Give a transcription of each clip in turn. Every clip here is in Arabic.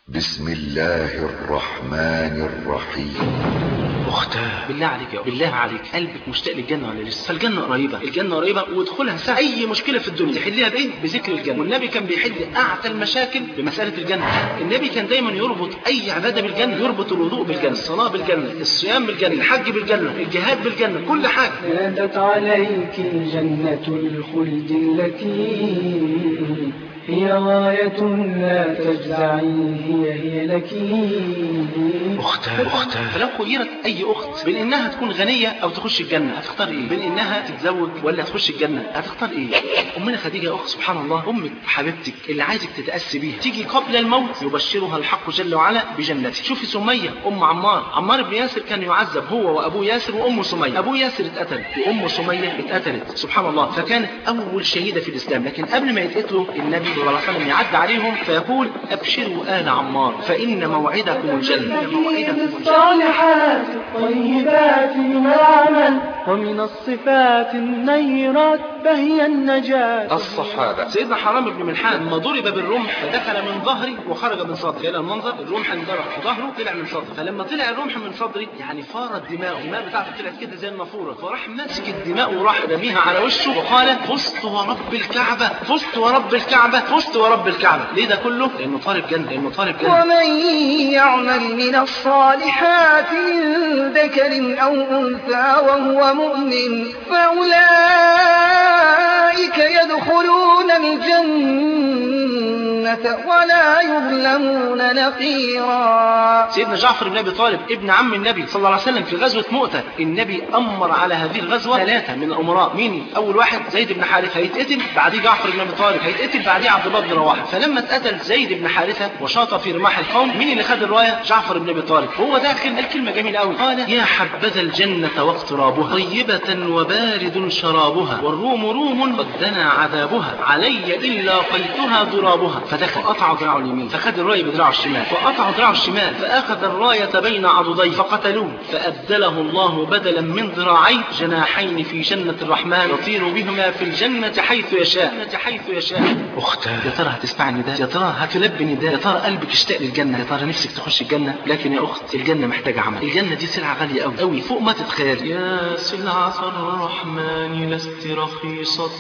بسم الله الرحمن الرحيم. اختاه بالله عليك يا بالله عليك، قلبك مشتاق للجنه ولا لسه؟ فالجنه قريبه، الجنه قريبه وادخلها سهل. اي مشكله في الدنيا تحليها بايه؟ بذكر الجنه. والنبي كان بيحل اعتى المشاكل بمساله الجنه. النبي كان دايما يربط اي عباده بالجنه، يربط الوضوء بالجنه، الصلاه بالجنه، الصيام بالجنه، الحج بالجنه، الجهاد بالجنه، كل حاجه. نادت عليك جنة الخلد التي هي غاية لا تجزعي، هي لك اختاه فلو خيرت اي اخت بين انها تكون غنيه او تخش الجنه، هتختار ايه؟ بين انها تتزوج ولا تخش الجنه، هتختار ايه؟ امنا خديجه اخت سبحان الله، امك حبيبتك اللي عايزك تتاسي بيها، تيجي قبل الموت يبشرها الحق جل وعلا بجنته. شوفي سميه ام عمار بن ياسر كان يعذب هو وابو ياسر وام سميه. ابو ياسر اتقتل وام سميه اتقتلت سبحان الله، فكانت اول شهيده في الاسلام. لكن قبل ما يتقتلوا النبي صلى الله عليه وسلم يعد عليهم فيقول ابشروا آل عمار فإن موعدكم الجنة. الصالحات الطيبات والعمل ومن الصفات النيرات فهي النجاة. الصحابة سيدنا حرام بن ملحان لما ضرب بالرمح فدخل من ظهري وخرج من صدري. إلى المنظر الرمح انضرب في ظهره طلع من صدري، فلما طلع الرمح من صدري يعني فارت الدماء بتاعته طلعت كده زي النافورة، فراح ماسك الدماء وراح رميها على وشه وقال فزت ورب الكعبة، فزت ورب الكعبة، فزت ورب الكعبة. ليه ده كله؟ لأنه طالب جنة، ومن يعمل من الصالحات من ذكر أو أنثى وهو مؤمن فأولئك يدخلون الجنة ولا يظلمون نقيرا. سيدنا جعفر بن أبي طالب ابن عم النبي صلى الله عليه وسلم في غزوة مؤتة، النبي أمر على هذه الغزوة 3 من الأمراء. مين؟ أول واحد زيد بن حارثة هيتقتل، بعديه جعفر بن أبي طالب هيتقتل، بعديه عبد الله بن رواحة. فلما اتقتل زيد بن حارثة وشاط في رماح القوم، مين اللي خد الراية؟ جعفر بن أبي طالب. هو داخل الكلمة جميلة قوي، قال يا حبذا الجنة واقترابها طيبة وبارد شرابها والروم روم قد دنا عذابها علي إلا قيتها ضرابها. فدخل قطع ذراعه اليمين فخد الراية بدراعه الشمال، وقطع ذراعه الشمال فأخذ الراية بين عضديه فقتلوه، فأبدله الله بدلا من ذراعيه جناحين في جنة الرحمن يطير بهما في الجنة حيث يشاء. أختاه يا ترى هتسمع النداء؟ يا ترى هتلبي نداء؟ يا ترى قلبك اشتاق للجنة؟ يا ترى نفسك تخش الجنة؟ لكن يا أخت الجنة محتاجة عمل. الجنة دي سلعة غالية قوي قوي فوق ما تتخيل. يا سلعة الرحمن لست رخيصة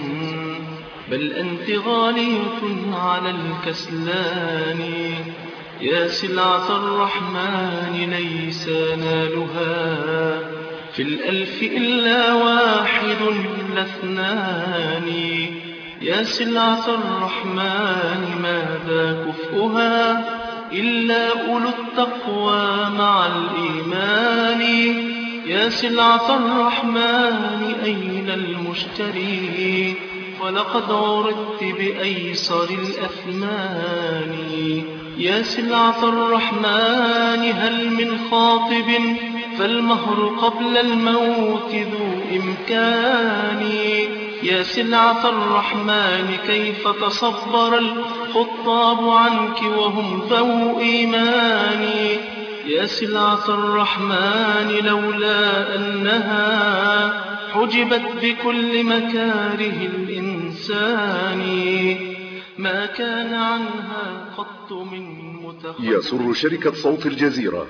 بل أنت غالية على الكسلان. يا سلعة الرحمن ليس نالها في الألف إلا واحد لا اثنان. يا سلعة الرحمن ماذا كفؤها إلا أولو التقوى مع الإيمان. يا سلعة الرحمن أين المشتري ولقد عرضت بأيسر الأثمان. يا سلعة الرحمن هل من خاطب فالمهر قبل الموت ذو إمكان. يا سلعة الرحمن كيف تصبر الخطاب عنك وهم ذو إيمان. يا سلعة الرحمن لولا أنها حجبت بكل مكاره الإنسان ما كان عنها قط من متخلف. يسر شركة صوت الجزيرة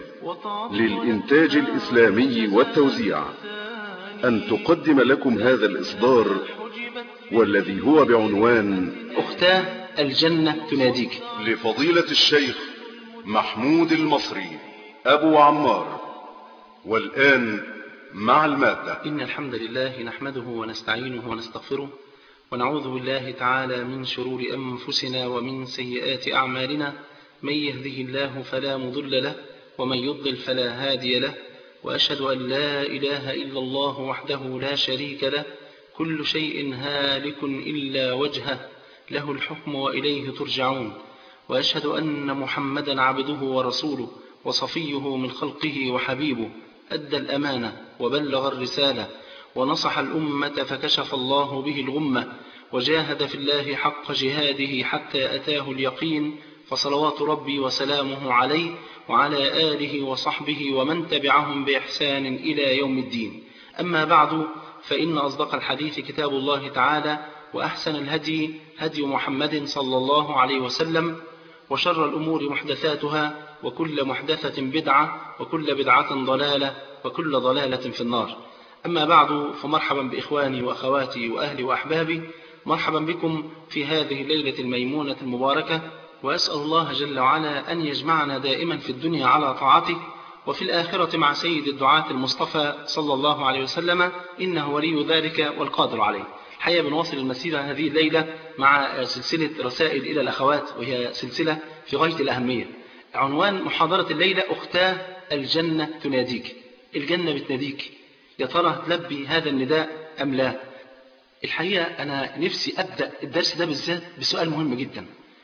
للإنتاج الإسلامي والتوزيع أن تقدم لكم هذا الإصدار والذي هو بعنوان أختاه الجنة تناديك، لفضيلة الشيخ محمود المصري أبو عمار. والآن مع المادة. إن الحمد لله نحمده ونستعينه ونستغفره ونعوذ بالله تعالى من شرور أنفسنا ومن سيئات أعمالنا. من يهده الله فلا مضل له ومن يضلل فلا هادي له، وأشهد أن لا إله إلا الله وحده لا شريك له كل شيء هالك إلا وجهه له الحكم وإليه ترجعون. وأشهد أن محمدا عبده ورسوله وصفيه من خلقه وحبيبه، أدى الأمانة وبلغ الرسالة ونصح الأمة فكشف الله به الغمة، وجاهد في الله حق جهاده حتى أتاه اليقين. فصلوات ربي وسلامه عليه وعلى آله وصحبه ومن تبعهم بإحسان إلى يوم الدين. أما بعد، فإن أصدق الحديث كتاب الله تعالى، وأحسن الهدي هدي محمد صلى الله عليه وسلم، وشر الأمور محدثاتها وكل محدثة بدعة وكل بدعة ضلالة وكل ضلالة في النار. أما بعد، فمرحبا بإخواني وأخواتي وأهلي وأحبابي، مرحبا بكم في هذه الليلة الميمونة المباركة، وأسأل الله جل وعلا أن يجمعنا دائما في الدنيا على طاعته وفي الآخرة مع سيد الدعاة المصطفى صلى الله عليه وسلم، إنه ولي ذلك والقادر عليه. الحقيقة بنواصل المسيرة هذه الليلة مع سلسلة رسائل إلى الأخوات، وهي سلسلة في غاية الأهمية. عنوان محاضرة الليلة: أختاه الجنة تناديك. الجنة بتناديك، يا ترى تلبي هذا النداء أم لا؟ الحقيقة أنا نفسي أبدأ الدرس ده بالذات بسؤال مهم جدا.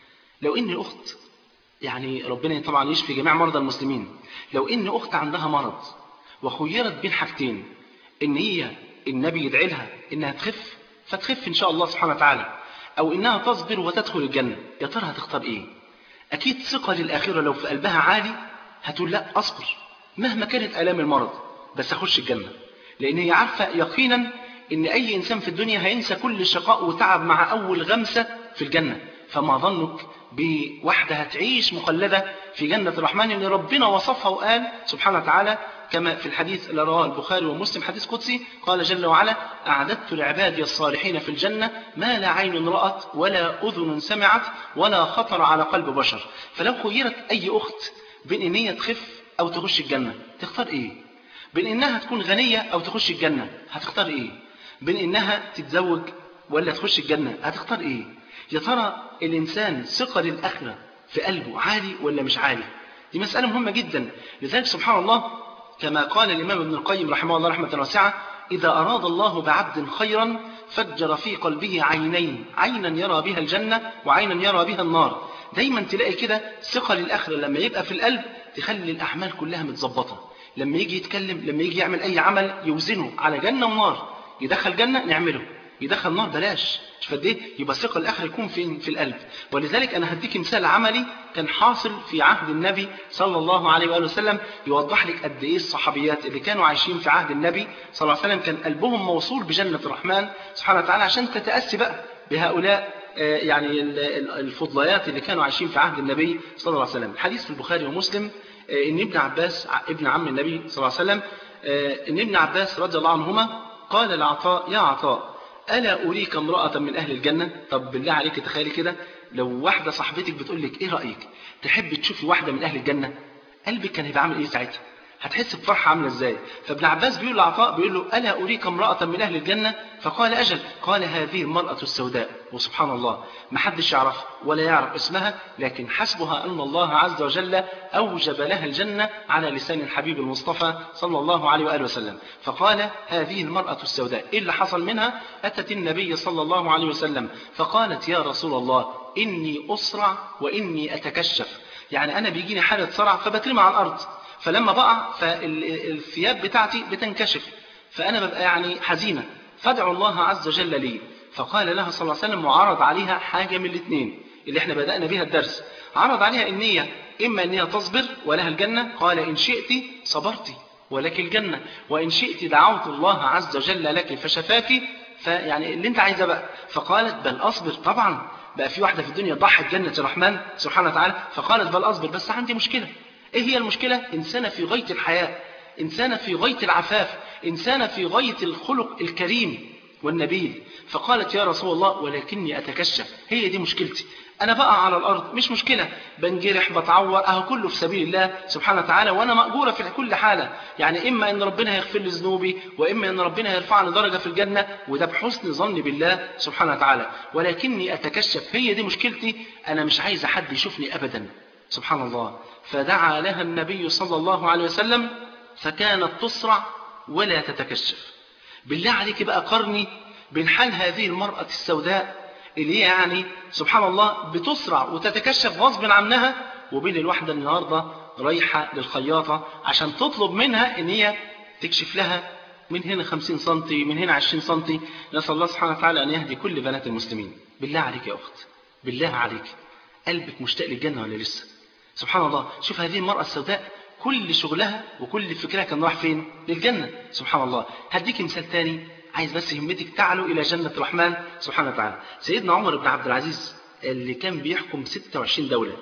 لو إن أخت، يعني ربنا طبعا يشفي جميع مرضى المسلمين، لو إن أخت عندها مرض وخيرت بين حاجتين، إن هي النبي يدعي لها إنها تخف فتخف إن شاء الله سبحانه وتعالى، أو إنها تصبر وتدخل الجنة، يا ترى هتختار إيه؟ أكيد ثقة للآخرة لو في قلبها عالي هتقول لا، أصبر مهما كانت آلام المرض بس أخش الجنة، لأن هي عارفة يقينا إن أي إنسان في الدنيا هينسى كل شقاء وتعب مع أول غمسة في الجنة. فما ظنك بواحدة هتعيش مخلدة في جنة الرحمن اللي ربنا وصفها وقال سبحانه وتعالى كما في الحديث اللي رواه البخاري ومسلم، حديث قدسي، قال جل وعلا: أعددت لعبادي الصالحين في الجنة ما لا عين رأت ولا أذن سمعت ولا خطر على قلب بشر. فلو خيرت أي أخت بين إن هي تخف أو تخش الجنة، تختار إيه؟ بين إنها تكون غنية أو تخش الجنة، هتختار إيه؟ بين إنها تتزوج ولا تخش الجنة، هتختار إيه؟ يا ترى الإنسان ثقة للآخرة في قلبه عالي ولا مش عالي؟ دي مسألة مهمة جدا. لذلك سبحان الله كما قال الإمام ابن القيم رحمه الله رحمة واسعة: إذا أراد الله بعبد خيرا فجر في قلبه عينين، عينا يرى بها الجنة وعينا يرى بها النار. دايما تلاقي كده ثقة للآخرة لما يبقى في القلب تخلي الأعمال كلها متظبطة. لما يجي يتكلم، لما يجي يعمل أي عمل يوزنه على جنة ونار، يدخل جنة نعمله، يدخل نار بلاش. شوف قد ايه يبقى ثقة الآخرة يكون في القلب. ولذلك أنا هديك مثال عملي كان حاصل في عهد النبي صلى الله عليه وآله وسلم، يوضح لك قد ايه الصحابيات اللي كانوا عايشين في عهد النبي صلى الله عليه وسلم كان قلبهم موصول بجنة الرحمن سبحانه وتعالى، عشان تتأسي بقى بهؤلاء يعني الفضليات اللي كانوا عايشين في عهد النبي صلى الله عليه وسلم. الحديث في البخاري ومسلم إن ابن عباس ابن عم النبي صلى الله عليه وسلم، إن ابن عباس رضي الله عنهما قال لعطاء: يا عطاء، ألا أريك امرأة من أهل الجنة؟ طب بالله عليك تخيلي كده لو واحدة صاحبتك بتقول لك: إيه رأيك تحب تشوفي واحدة من أهل الجنة؟ قلبك كان هيبقى عامل إيه ساعتها؟ هتحس بفرحة عاملة إزاي؟ فابن عباس بيقول لعطاء، بيقول له: ألا أريك امرأة من أهل الجنة؟ فقال: أجل. قال: هذه المرأة السوداء. وسبحان الله ما حدش يعرف ولا يعرف اسمها، لكن حسبها أن الله عز وجل أوجب لها الجنة على لسان الحبيب المصطفى صلى الله عليه وآله وسلم. فقال: هذه المرأة السوداء. إيه اللي حصل منها؟ أتت النبي صلى الله عليه وسلم فقالت: يا رسول الله، إني أسرع وإني أتكشف، يعني أنا بيجيني حالة صرع فبترمى على الأرض، فلما بقع فالثياب بتاعتي بتنكشف، فأنا ببقى يعني حزينة، فادعوا الله عز وجل لي. فقال لها صلى الله عليه وسلم، وعرض عليها حاجة من الاثنين اللي احنا بدأنا بها الدرس، عرض عليها النية، إما أنها تصبر ولها الجنة، قال: إن شئت صبرت ولك الجنة، وإن شئت دعوت الله عز وجل لك فشفاك، فيعني اللي انت عايزة بقى. فقالت: بل أصبر. طبعا بقى في واحدة في الدنيا ضحت جنة الرحمن سبحانه وتعالى، فقالت: بل أصبر، بس عندي مشكلة. إيه هي المشكلة؟ إنسانة في غاية الحياة، إنسانة في غاية العفاف، إنسانة في غاية الخلق الكريم والنبيل. فقالت: يا رسول الله، ولكني أتكشف، هي دي مشكلتي، أنا بقى على الأرض مش مشكلة، بنجرح بتعور، أهو كله في سبيل الله سبحانه وتعالى، وأنا مأجورة في كل حالة، يعني إما أن ربنا يغفر لي ذنوبي، وإما أن ربنا يرفعني درجة في الجنة، وده بحسن ظني بالله سبحانه وتعالى، ولكني أتكشف، هي دي مشكلتي، أنا مش عايز حد يشوفني أبدا. سبحان الله. فدعا لها النبي صلى الله عليه وسلم فكانت تسرع ولا تتكشف. بالله عليك بقى قرني بين حال هذه المرأة السوداء اللي هي يعني سبحان الله بتسرع وتتكشف غصب عنها، وبين الواحدة النهاردة رايحة للخياطة عشان تطلب منها ان هي تكشف لها من هنا 50 سنتي من هنا 20 سنتي. نسأل الله سبحانه وتعالى أن يهدي كل بنات المسلمين. بالله عليك يا أخت، بالله عليك، قلبك مشتاق للجنة ولا لسه؟ سبحان الله. شوف هذه المرأة السوداء كل شغلها وكل فكرها كان راح فين؟ للجنة. سبحان الله. هديك مثال تاني، عايز بس همتك تعلو إلى جنة الرحمن سبحانه وتعالى. سيدنا عمر بن عبد العزيز اللي كان بيحكم 26 دولة،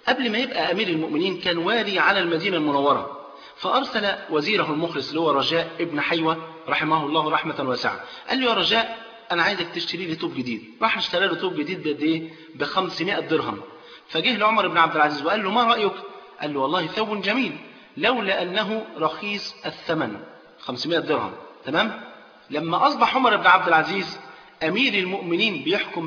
قبل ما يبقى أمير المؤمنين كان والي على المدينة المنورة، فأرسل وزيره المخلص اللي هو رجاء ابن حيوة رحمه الله رحمة واسعة، قال له يا رجاء أنا عايزك تشتري لي توب جديد. راح اشترى له توب جديد بقد إيه؟ ب500 درهم. فجه لعمر بن عبد العزيز وقال له ما رأيك؟ قال له والله ثوب جميل لولا أنه رخيص الثمن، 500 درهم. تمام؟ لما أصبح عمر بن عبد العزيز أمير المؤمنين بيحكم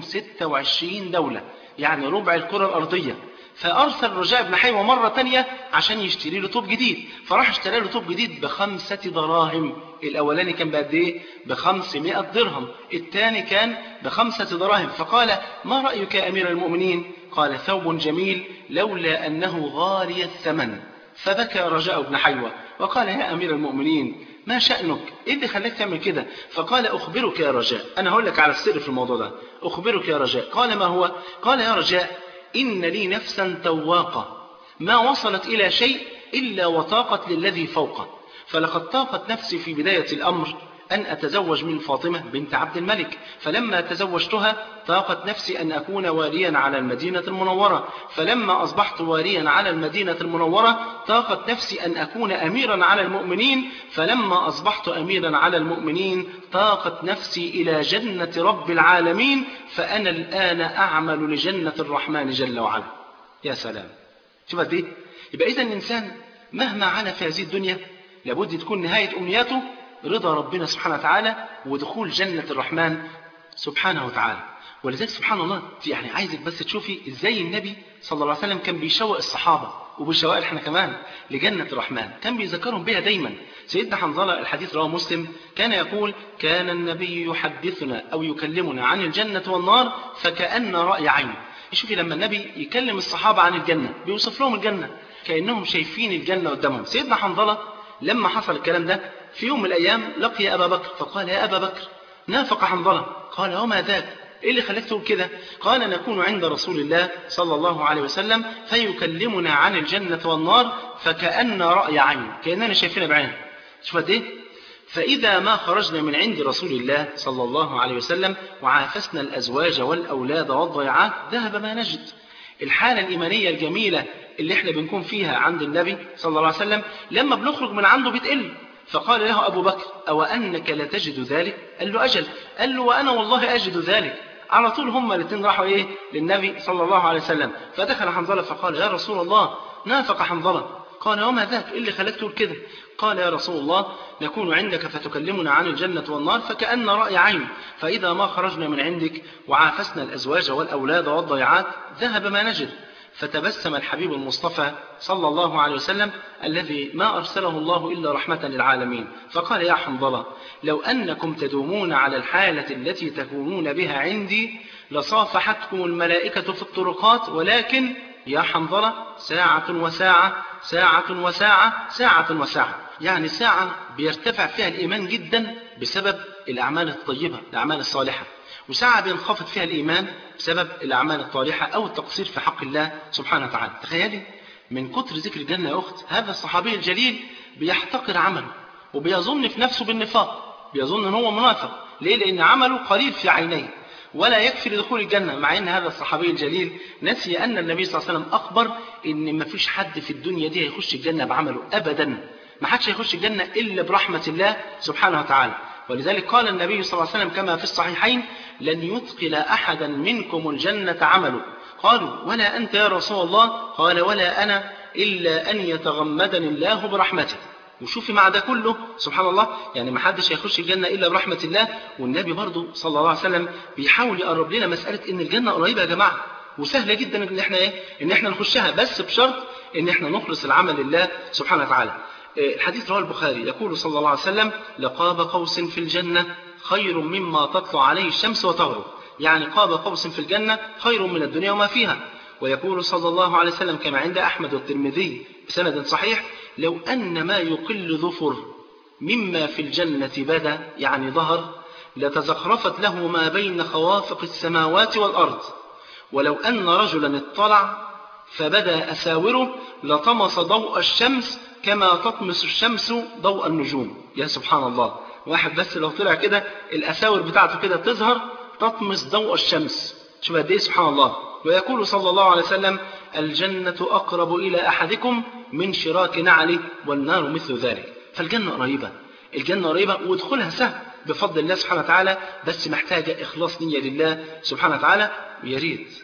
26 دولة، يعني ربع الكرة الأرضية، فأرسل رجاء بن حيوة مرة تانية عشان يشتري له توب جديد. فراح اشتري له توب جديد ب5 دراهم. الأولاني كان بقد إيه؟ ب500 درهم، الثاني كان ب5 دراهم. فقال ما رأيك يا أمير المؤمنين؟ قال ثوب جميل لولا أنه غالي الثمن. فبكى رجاء بن حيوة وقال يا أمير المؤمنين ما شأنك؟ إيه اللي خلاك تعمل كده؟ فقال أخبرك يا رجاء، أنا هقول لك على السر في الموضوع ده، أخبرك يا رجاء. قال ما هو؟ قال يا رجاء إن لي نفسا تواقة ما وصلت إلى شيء إلا وطاقت للذي فوقه، فلقد طاقت نفسي في بداية الأمر أن أتزوج من فاطمة بنت عبد الملك، فلما تزوجتها طاقت نفسي أن أكون واليا على المدينة المنورة، فلما أصبحت واليا على المدينة المنورة طاقت نفسي أن أكون أميرا على المؤمنين، فلما أصبحت أميرا على المؤمنين طاقت نفسي إلى جنة رب العالمين، فأنا الآن أعمل لجنة الرحمن جل وعلا. يا سلام، شوف دي. يبقى إذا الإنسان مهما عانى في هذه الدنيا لابد تكون نهاية أمنياته رضا ربنا سبحانه وتعالى ودخول جنة الرحمن سبحانه وتعالى. ولذلك سبحان الله يعني عايزك بس تشوفي ازاي النبي صلى الله عليه وسلم كان بيشوق الصحابة وبيشوق احنا كمان لجنة الرحمن، كان بيذكرهم بها دايما. سيدنا حنظلة الحديث رواه مسلم كان يقول كان النبي يحدثنا أو يكلمنا عن الجنة والنار فكأن رأي عين. شوفي لما النبي يكلم الصحابة عن الجنة بيوصف لهم الجنة كأنهم شايفين الجنة قدامهم. سيدنا حنظلة لما حصل الكلام ده في يوم من الأيام لقي أبا بكر فقال يا أبا بكر نافق حنظلة. قال وما ذاك؟ إيه اللي خلاك تقول كده؟ قال نكون عند رسول الله صلى الله عليه وسلم فيكلمنا عن الجنة والنار فكأن رأي عين، كأننا شايفين بعين. شوف قد إيه؟ فإذا ما خرجنا من عند رسول الله صلى الله عليه وسلم وعافسنا الأزواج والأولاد والضيعات ذهب ما نجد. الحالة الإيمانية الجميلة اللي احنا بنكون فيها عند النبي صلى الله عليه وسلم لما بنخرج من عنده بتقل. فقال له أبو بكر أو أنك لا تجد ذلك؟ قال له أجل. قال له وأنا والله أجد ذلك. على طول هما الاثنين راحوا إيه للنبي صلى الله عليه وسلم. فدخل حنظلة فقال يا رسول الله نافق حنظلة. قال وما ذاك؟ إيه اللي خلاك تقول كده؟ قال يا رسول الله نكون عندك فتكلمنا عن الجنة والنار فكأن رأي عين، فإذا ما خرجنا من عندك وعافسنا الأزواج والأولاد والضيعات ذهب ما نجد. فتبسم الحبيب المصطفى صلى الله عليه وسلم الذي ما أرسله الله إلا رحمة للعالمين فقال يا حنظلة لو أنكم تدومون على الحالة التي تكونون بها عندي لصافحتكم الملائكة في الطرقات، ولكن يا حنظلة ساعة وساعة ساعة وساعة ساعة وساعة، يعني ساعة بيرتفع فيها الإيمان جدا بسبب الأعمال الطيبة الأعمال الصالحة، وساعة بينخفض فيها الإيمان بسبب الأعمال الطالحة أو التقصير في حق الله سبحانه وتعالى. تخيلي من كتر ذكر الجنة يا أخت هذا الصحابي الجليل بيحتقر عمله وبيظن في نفسه بالنفاق، بيظن أنه هو منافق. ليه؟ لأن عمله قليل في عينيه ولا يكفي لدخول الجنة، مع أن هذا الصحابي الجليل نسي أن النبي صلى الله عليه وسلم أخبر أن ما فيش حد في الدنيا دي هيخش الجنة بعمله أبدا، ما حدش هيخش الجنة إلا برحمة الله سبحانه وتعالى. ولذلك قال النبي صلى الله عليه وسلم كما في الصحيحين لن يدخل أحدا منكم الجنة عمله. قالوا ولا أنت يا رسول الله؟ قال ولا أنا إلا أن يتغمدني الله برحمته. وشوفي مع ده كله سبحان الله يعني ما حدش هيخش الجنة إلا برحمة الله. والنبي برضو صلى الله عليه وسلم بيحاول يقرب لنا مسألة إن الجنة قريبة يا جماعة وسهلة جدا إن إحنا نخشها، بس بشرط إن إحنا نخلص العمل لله سبحانه وتعالى. الحديث رواه البخاري يقول صلى الله عليه وسلم لقاب قوس في الجنة خير مما تطلع عليه الشمس وتغرب، يعني قاب قوس في الجنة خير من الدنيا وما فيها. ويقول صلى الله عليه وسلم كما عند أحمد والترمذي بسند صحيح لو أن ما يقل ظفر مما في الجنة بدا يعني ظهر لتزخرفت له ما بين خوافق السماوات والأرض، ولو أن رجلا اطلع فبدا أساوره لطمس ضوء الشمس كما تطمس الشمس ضوء النجوم. يا سبحان الله، واحد بس لو طلع كده الأساور بتاعته كده تظهر تطمس ضوء الشمس، شوف قد ايه سبحان الله. ويقول صلى الله عليه وسلم الجنة أقرب إلى أحدكم من شراك نعله والنار مثل ذلك. فالجنة قريبة، الجنة قريبة وادخلها سهل بفضل الله سبحانه وتعالى، بس محتاجة إخلاص نية لله سبحانه وتعالى. ويا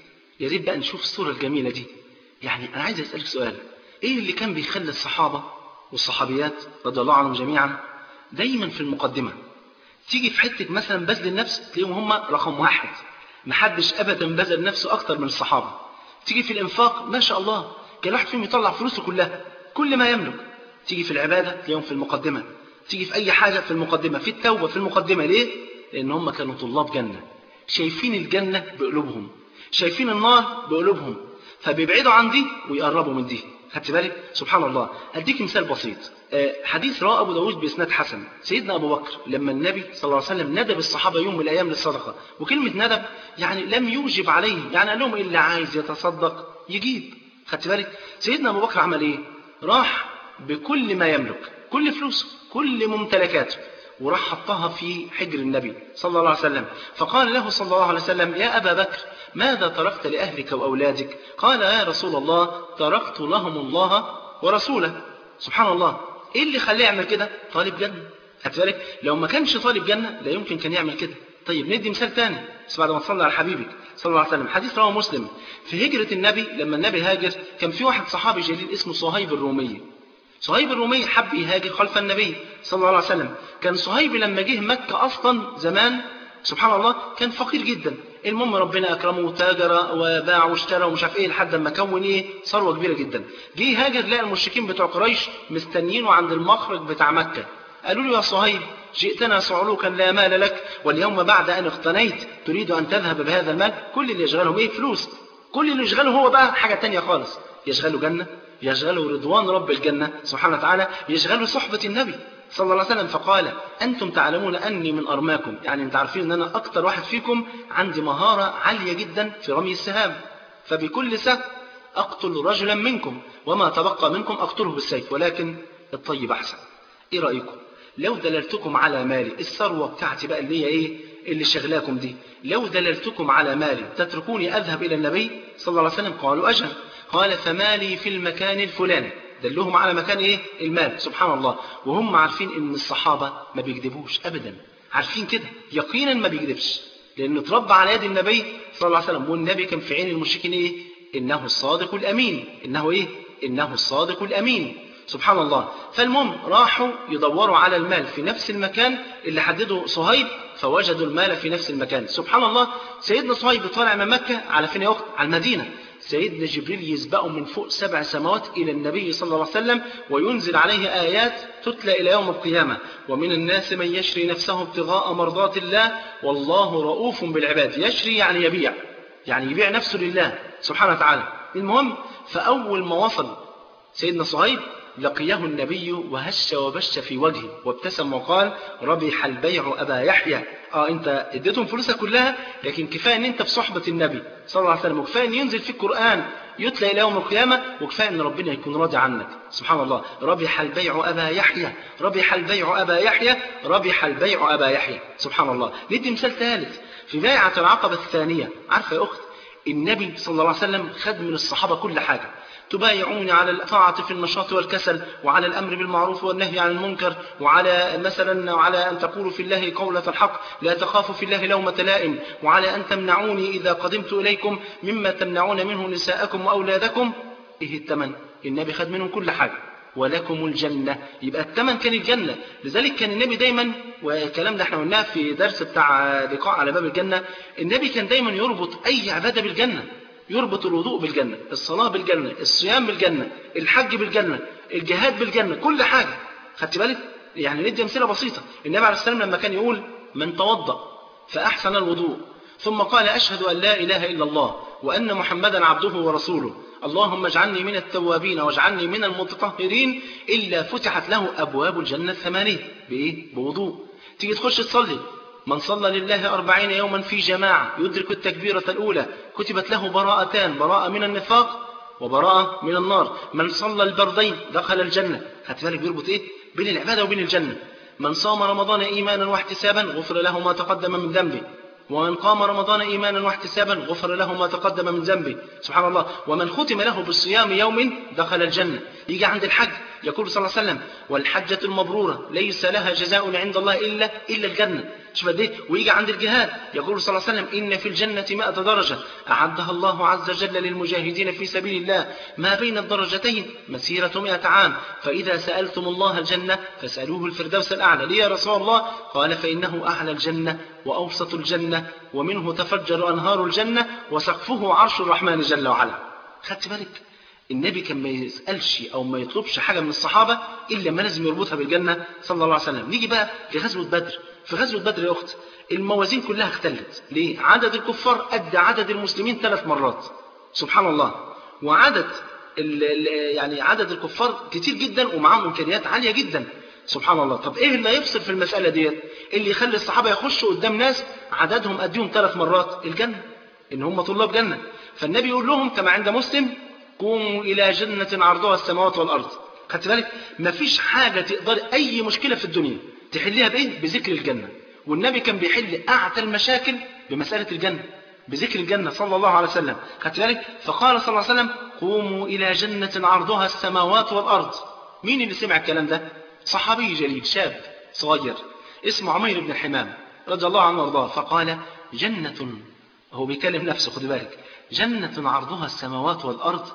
ريت بقى نشوف الصورة الجميلة دي. يعني أنا عايز أسألك سؤال، إيه اللي كان بيخلي الصحابة والصحابيات رضي الله عنهم جميعا دايما في المقدمة؟ تيجي في حتة مثلا بذل النفس تلاقيهم هم رقم واحد، محدش أبدا بذل نفسه أكتر من الصحابة. تيجي في الإنفاق ما شاء الله كان واحد فيهم يطلع فلوسه كلها كل ما يملك. تيجي في العبادة تلاقيهم في المقدمة، تيجي في أي حاجة في المقدمة، في التوبة في المقدمة. ليه؟ لأن هم كانوا طلاب جنة، شايفين الجنة بقلوبهم، شايفين النار بقلوبهم، فبيبعدوا عن دي ويقربوا من دي. خدت بالك؟ سبحان الله. هديك مثال بسيط. حديث رواه أبو داود بإسناد حسن. سيدنا أبو بكر لما النبي صلى الله عليه وسلم ندب الصحابة يوم من الأيام للصدقة، وكلمة ندب يعني لم يوجب عليهم، يعني قال لهم اللي عايز يتصدق يجيب. خدت بالك؟ سيدنا أبو بكر عمل إيه؟ راح بكل ما يملك، كل فلوسه، كل ممتلكاته، وراح حطها في حجر النبي صلى الله عليه وسلم. فقال له صلى الله عليه وسلم: يا أبا بكر ماذا تركت لأهلك وأولادك؟ قال: يا رسول الله تركت لهم الله ورسوله. سبحان الله. إيه اللي خليه يعمل كده؟ طالب جنة. خدت بالك؟ لو ما كانش طالب جنة لا يمكن كان يعمل كده. طيب ندي مثال تاني بس بعد ما تصلي على حبيبك صلى الله عليه وسلم. حديث رواه مسلم في هجرة النبي. لما النبي هاجر كان في واحد صحابي جليل اسمه صهيب الرومي. صهيب الرومي حب يهاجر خلف النبي صلى الله عليه وسلم. كان صهيب لما جه مكة أصلا زمان سبحان الله كان فقير جدا. المهم ربنا أكرمه وتاجر وباع واشترى ومش عارف إيه لحد ما كون إيه ثروة كبيرة جدا. جه هاجر لقى المشركين بتوع قريش مستنيينه عند المخرج بتاع مكة. قالوا له: يا صهيب جئتنا صعلوكا لا مال لك، واليوم بعد أن اغتنيت تريد أن تذهب بهذا المال؟ كل اللي يشغلهم إيه؟ فلوس. كل اللي يشغله هو بقى حاجة تانية خالص، يشغله جنة، يشغله رضوان رب الجنة سبحانه وتعالى، يشغله صحبة النبي صلى الله عليه وسلم. فقال: أنتم تعلمون أني من أرماكم، يعني أنت عارفين أن أنا أكتر واحد فيكم عندي مهارة عالية جدا في رمي السهام، فبكل سهم أقتل رجلا منكم وما تبقى منكم أقتله بالسيف، ولكن الطيب أحسن. إيه رأيكم لو دللتكم على مالي، الثروة بتاعتي بقى اللي هي إيه اللي شغلاكم دي، لو دللتكم على مالي تتركوني أذهب إلى النبي صلى الله عليه وسلم؟ قالوا: أجل. قال: فمالي في المكان الفلاني. دلهم على مكان إيه؟ المال. سبحان الله. وهم عارفين إن الصحابة ما بيكذبوش أبدا، عارفين كده يقينا ما بيكذبش، لأنه اتربى على يد النبي صلى الله عليه وسلم. والنبي كان في عين المشركين إيه؟ إنه الصادق الأمين. إنه إيه؟ إنه الصادق الأمين. سبحان الله. فالمهم راحوا يدوروا على المال في نفس المكان اللي حدده صهيب، فوجدوا المال في نفس المكان. سبحان الله. سيدنا صهيب طالع من مكة على فين يا وقت؟ على المدينة. سيدنا جبريل يسبقه من فوق 7 سماوات إلى النبي صلى الله عليه وسلم وينزل عليه آيات تتلى إلى يوم القيامة: ومن الناس من يشري نفسه ابتغاء مرضات الله والله رؤوف بالعباد. يشري يعني يبيع، يعني يبيع نفسه لله سبحانه وتعالى. المهم فأول ما وصل سيدنا صهيب لقيه النبي وهش وبش في وجهه وابتسم وقال: ربح البيع أبا يحيى. انت اديتهم فلوسك كلها، لكن كفاية ان انت في صحبة النبي صلى الله عليه وسلم، وكفاية ان ينزل في القرآن يتلى إلى يوم القيامة، وكفاية ان ربنا يكون راضي عنك. سبحان الله. ربح البيع أبا يحيى، ربح البيع أبا يحيى، ربح البيع أبا يحيى. سبحان الله. ندي مثال ثالث في بيعة العقبة الثانية. عارفة يا أخت النبي صلى الله عليه وسلم خد من الصحابة كل حاجة: تبايعون على الطاعة في النشاط والكسل، وعلى الأمر بالمعروف والنهي عن المنكر، وعلى مثلا وعلى أن تقولوا في الله قولة الحق لا تخافوا في الله لومة لائم، وعلى أن تمنعوني إذا قدمت إليكم مما تمنعون منه نساءكم وأولادكم. إيه الثمن؟ النبي خد منهم كل حاجة. ولكم الجنة، يبقى الثمن كان الجنة. لذلك كان النبي دايما، والكلام ده احنا قلناه في درس بتاع لقاء على باب الجنة، النبي كان دايما يربط أي عبادة بالجنة، يربط الوضوء بالجنة، الصلاة بالجنة، الصيام بالجنة، الحج بالجنة، الجهاد بالجنة، كل حاجة. خدت بالك؟ يعني ندي أمثلة بسيطة. النبي عليه السلام لما كان يقول: من توضأ فأحسن الوضوء ثم قال: أشهد أن لا إله إلا الله وأن محمدا عبده ورسوله اللهم اجعلني من التوابين واجعلني من المتطهرين، إلا فتحت له أبواب الجنة 8. بإيه؟ بوضوء. تيجي تخش تصلي: من صلى لله 40 يوما في جماعة يدرك التكبيرة الأولى كتبت له براءتان: براءة من النفاق وبراءة من النار. من صلى البردين دخل الجنة. خدت بالك بيربط إيه؟ بين العبادة وبين الجنة. من صام رمضان إيمانا واحتسابا غفر له ما تقدم من ذنبه. ومن قام رمضان إيمانا واحتسابا غفر له ما تقدم من ذنبه. سبحان الله. ومن ختم له بالصيام يوم دخل الجنة. يجي عند الحج يقول صلى الله عليه وسلم والحجة المبرورة ليس لها جزاء عند الله إلا الجنة. شوف قد ايه. ويجي عند الجهاد يقول صلى الله عليه وسلم إن في الجنة 100 درجة أعدها الله عز وجل للمجاهدين في سبيل الله ما بين الدرجتين مسيرة 100 عام فإذا سألتم الله الجنة فاسألوه الفردوس الأعلى. ليه يا رسول الله؟ قال فإنه أعلى الجنة وأوسط الجنة ومنه تفجر أنهار الجنة وسقفه عرش الرحمن جل وعلا. خدت بالك؟ النبي كان ما يسألش أو ما يطلبش حاجة من الصحابة إلا ما لازم يربطها بالجنة صلى الله عليه وسلم. نيجي بقى لغزوة بدر. في غزوة بدر يا أخت الموازين كلها اختلت. ليه؟ عدد الكفار قد عدد المسلمين 3 مرات. سبحان الله. وعدد يعني عدد الكفار كتير جدا ومعاهم إمكانيات عالية جدا. سبحان الله. طب إيه اللي يفصل في المسألة ديت؟ اللي يخلي الصحابة يخشوا قدام ناس عددهم قديهم 3 مرات؟ الجنة، إن هم طلاب جنة. فالنبي يقول لهم كما عند مسلم قوموا إلى جنة عرضها السماوات والأرض. خدت بالك؟ مفيش حاجة تقدر أي مشكلة في الدنيا تحليها بإيه؟ بذكر الجنة. والنبي كان بيحل أعتى المشاكل بمسألة الجنة، بذكر الجنة صلى الله عليه وسلم. خدت بالك؟ فقال صلى الله عليه وسلم قوموا إلى جنة عرضها السماوات والأرض. مين اللي سمع الكلام ده؟ صحابي جليل شاب صغير اسمه عمير بن الحمام رضي الله عنه وارضاه. فقال جنة، هو بيكلم نفسه خد بالك، جنة عرضها السماوات والأرض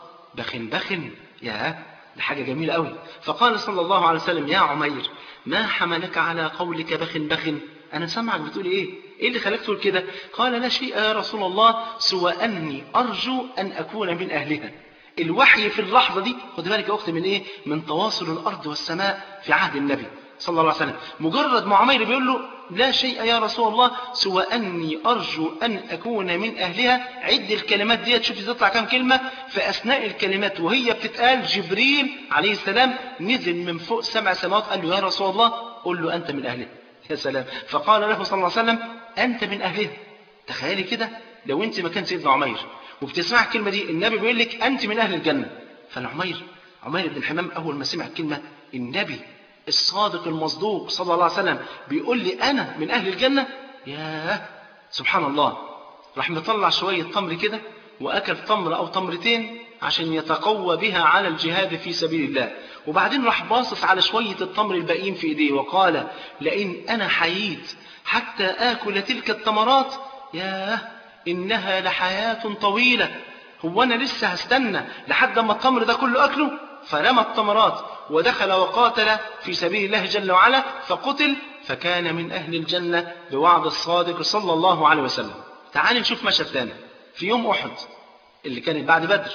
بخن. يا دي حاجة جميلة قوي. فقال صلى الله عليه وسلم يا عمير ما حملك على قولك بخن؟ أنا سمعك بتقول إيه اللي خلاك تقول كده؟ قال لا شيء يا رسول الله سوى أني أرجو أن أكون من أهلها. الوحي في اللحظة دي خد بالك يا أختي من إيه؟ من تواصل الأرض والسماء في عهد النبي صلى الله عليه وسلم. مجرد ما عمير بيقول له لا شيء يا رسول الله سوى أني أرجو أن أكون من أهلها، عد الكلمات دي تشوفي تطلع كام كلمة. في أثناء الكلمات وهي بتتقال جبريل عليه السلام نزل من فوق 7 سماوات قال له يا رسول الله قل له أنت من أهلها. يا سلام. فقال له صلى الله عليه وسلم أنت من أهلها. تخيلي كده لو أنت مكان سيدنا عمير وبتسمع الكلمة دي النبي بيقول لك أنت من أهل الجنة. فالعمير عمير بن الحمام أول ما سمع الكلمة النبي الصادق المصدوق صلى الله عليه وسلم بيقول لي أنا من أهل الجنة، ياه سبحان الله. راح مطلع شوية تمر كده وأكل تمر أو تمرتين عشان يتقوى بها على الجهاد في سبيل الله. وبعدين راح باصص على شوية التمر الباقيين في إيديه وقال لئن أنا حييت حتى آكل تلك التمرات ياه إنها لحياة طويلة. هو أنا لسه هستنى لحد ما التمر ده كله أكله؟ فرمى التمرات ودخل وقاتل في سبيل الله جل وعلا فقتل فكان من أهل الجنة بوعد الصادق صلى الله عليه وسلم. تعال نشوف مشهد ثاني في يوم أحد اللي كانت بعد بدر.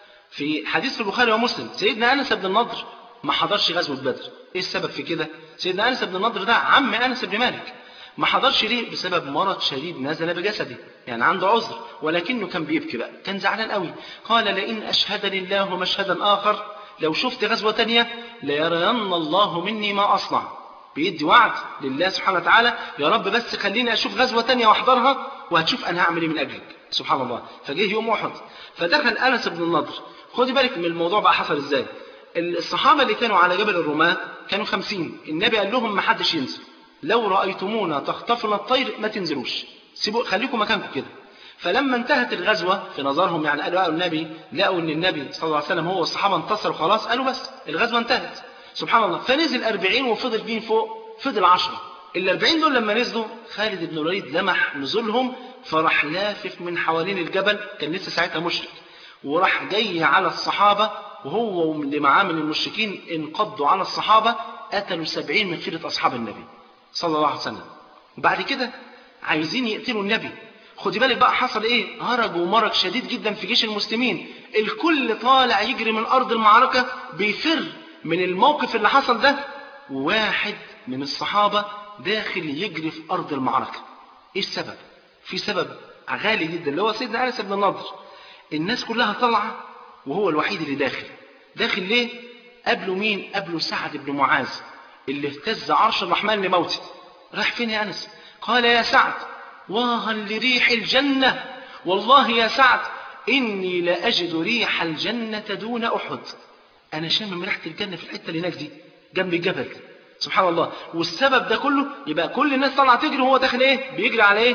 في حديث البخاري ومسلم سيدنا أنس بن النضر ما حضرش غزوة بدر. إيه السبب في كده؟ سيدنا أنس بن النضر ده عم أنس بن مالك. ما حضرش ليه؟ بسبب مرض شديد نزل بجسده، يعني عنده عذر، ولكنه كان بيبكي بقى، كان زعلان قوي. قال لئن أشهدني الله مشهدا آخر لو شفت غزوة تانية ليرين الله مني ما أصنع. بيدي وعد لله سبحانه وتعالى يا رب بس خليني أشوف غزوة تانية واحضرها وهتشوف أنا هعمل إيه من أجلك. سبحان الله. فجه يوم أحد فدخل أنس بن النضر. خدي بالك من الموضوع بقى حصل إزاي. الصحابة اللي كانوا على جبل الرماة كانوا 50. النبي قال لهم ما حدش ينزل، لو رأيتمونا تخطفنا الطير ما تنزلوش، سيبوا خليكم مكانكم كده. فلما انتهت الغزوة في نظرهم يعني قالوا النبي لقوا ان النبي صلى الله عليه وسلم هو والصحابة انتصروا خلاص، قالوا بس الغزوة انتهت. سبحان الله. فنزل 40 وفضل مين فوق؟ فضل 10. ال40 دول لما نزلوا خالد بن الوليد لمح نزولهم فراح لافف من حوالين الجبل، كان لسه ساعتها مشرك، وراح جاي على الصحابة وهو واللي معاه من المشركين انقضوا على الصحابة، قتلوا 70 من خيرة أصحاب النبي صلى الله عليه وسلم. وبعد كده عايزين يقتلوا النبي. خدي بالك بقى حصل ايه؟ هرج ومرج شديد جدا في جيش المسلمين. الكل طالع يجري من أرض المعركة بيفر من الموقف اللي حصل ده، وواحد من الصحابة داخل يجري في أرض المعركة. ايه السبب؟ في سبب غالي جدا اللي هو سيدنا أنس بن النضر. الناس كلها طالعة وهو الوحيد اللي داخل ليه؟ قبله مين؟ قبله سعد بن معاذ اللي اهتز عرش الرحمن لموته. راح فين يا أنس؟ قال يا سعد واها لريح الجنة، والله يا سعد إني لأجد ريح الجنة دون أحد. أنا شامم من ريحة الجنة في الحتة اللي هناك دي جنب الجبل. سبحان الله. والسبب ده كله يبقى كل الناس طالعة تجري وهو داخل ايه؟ بيجري على ايه؟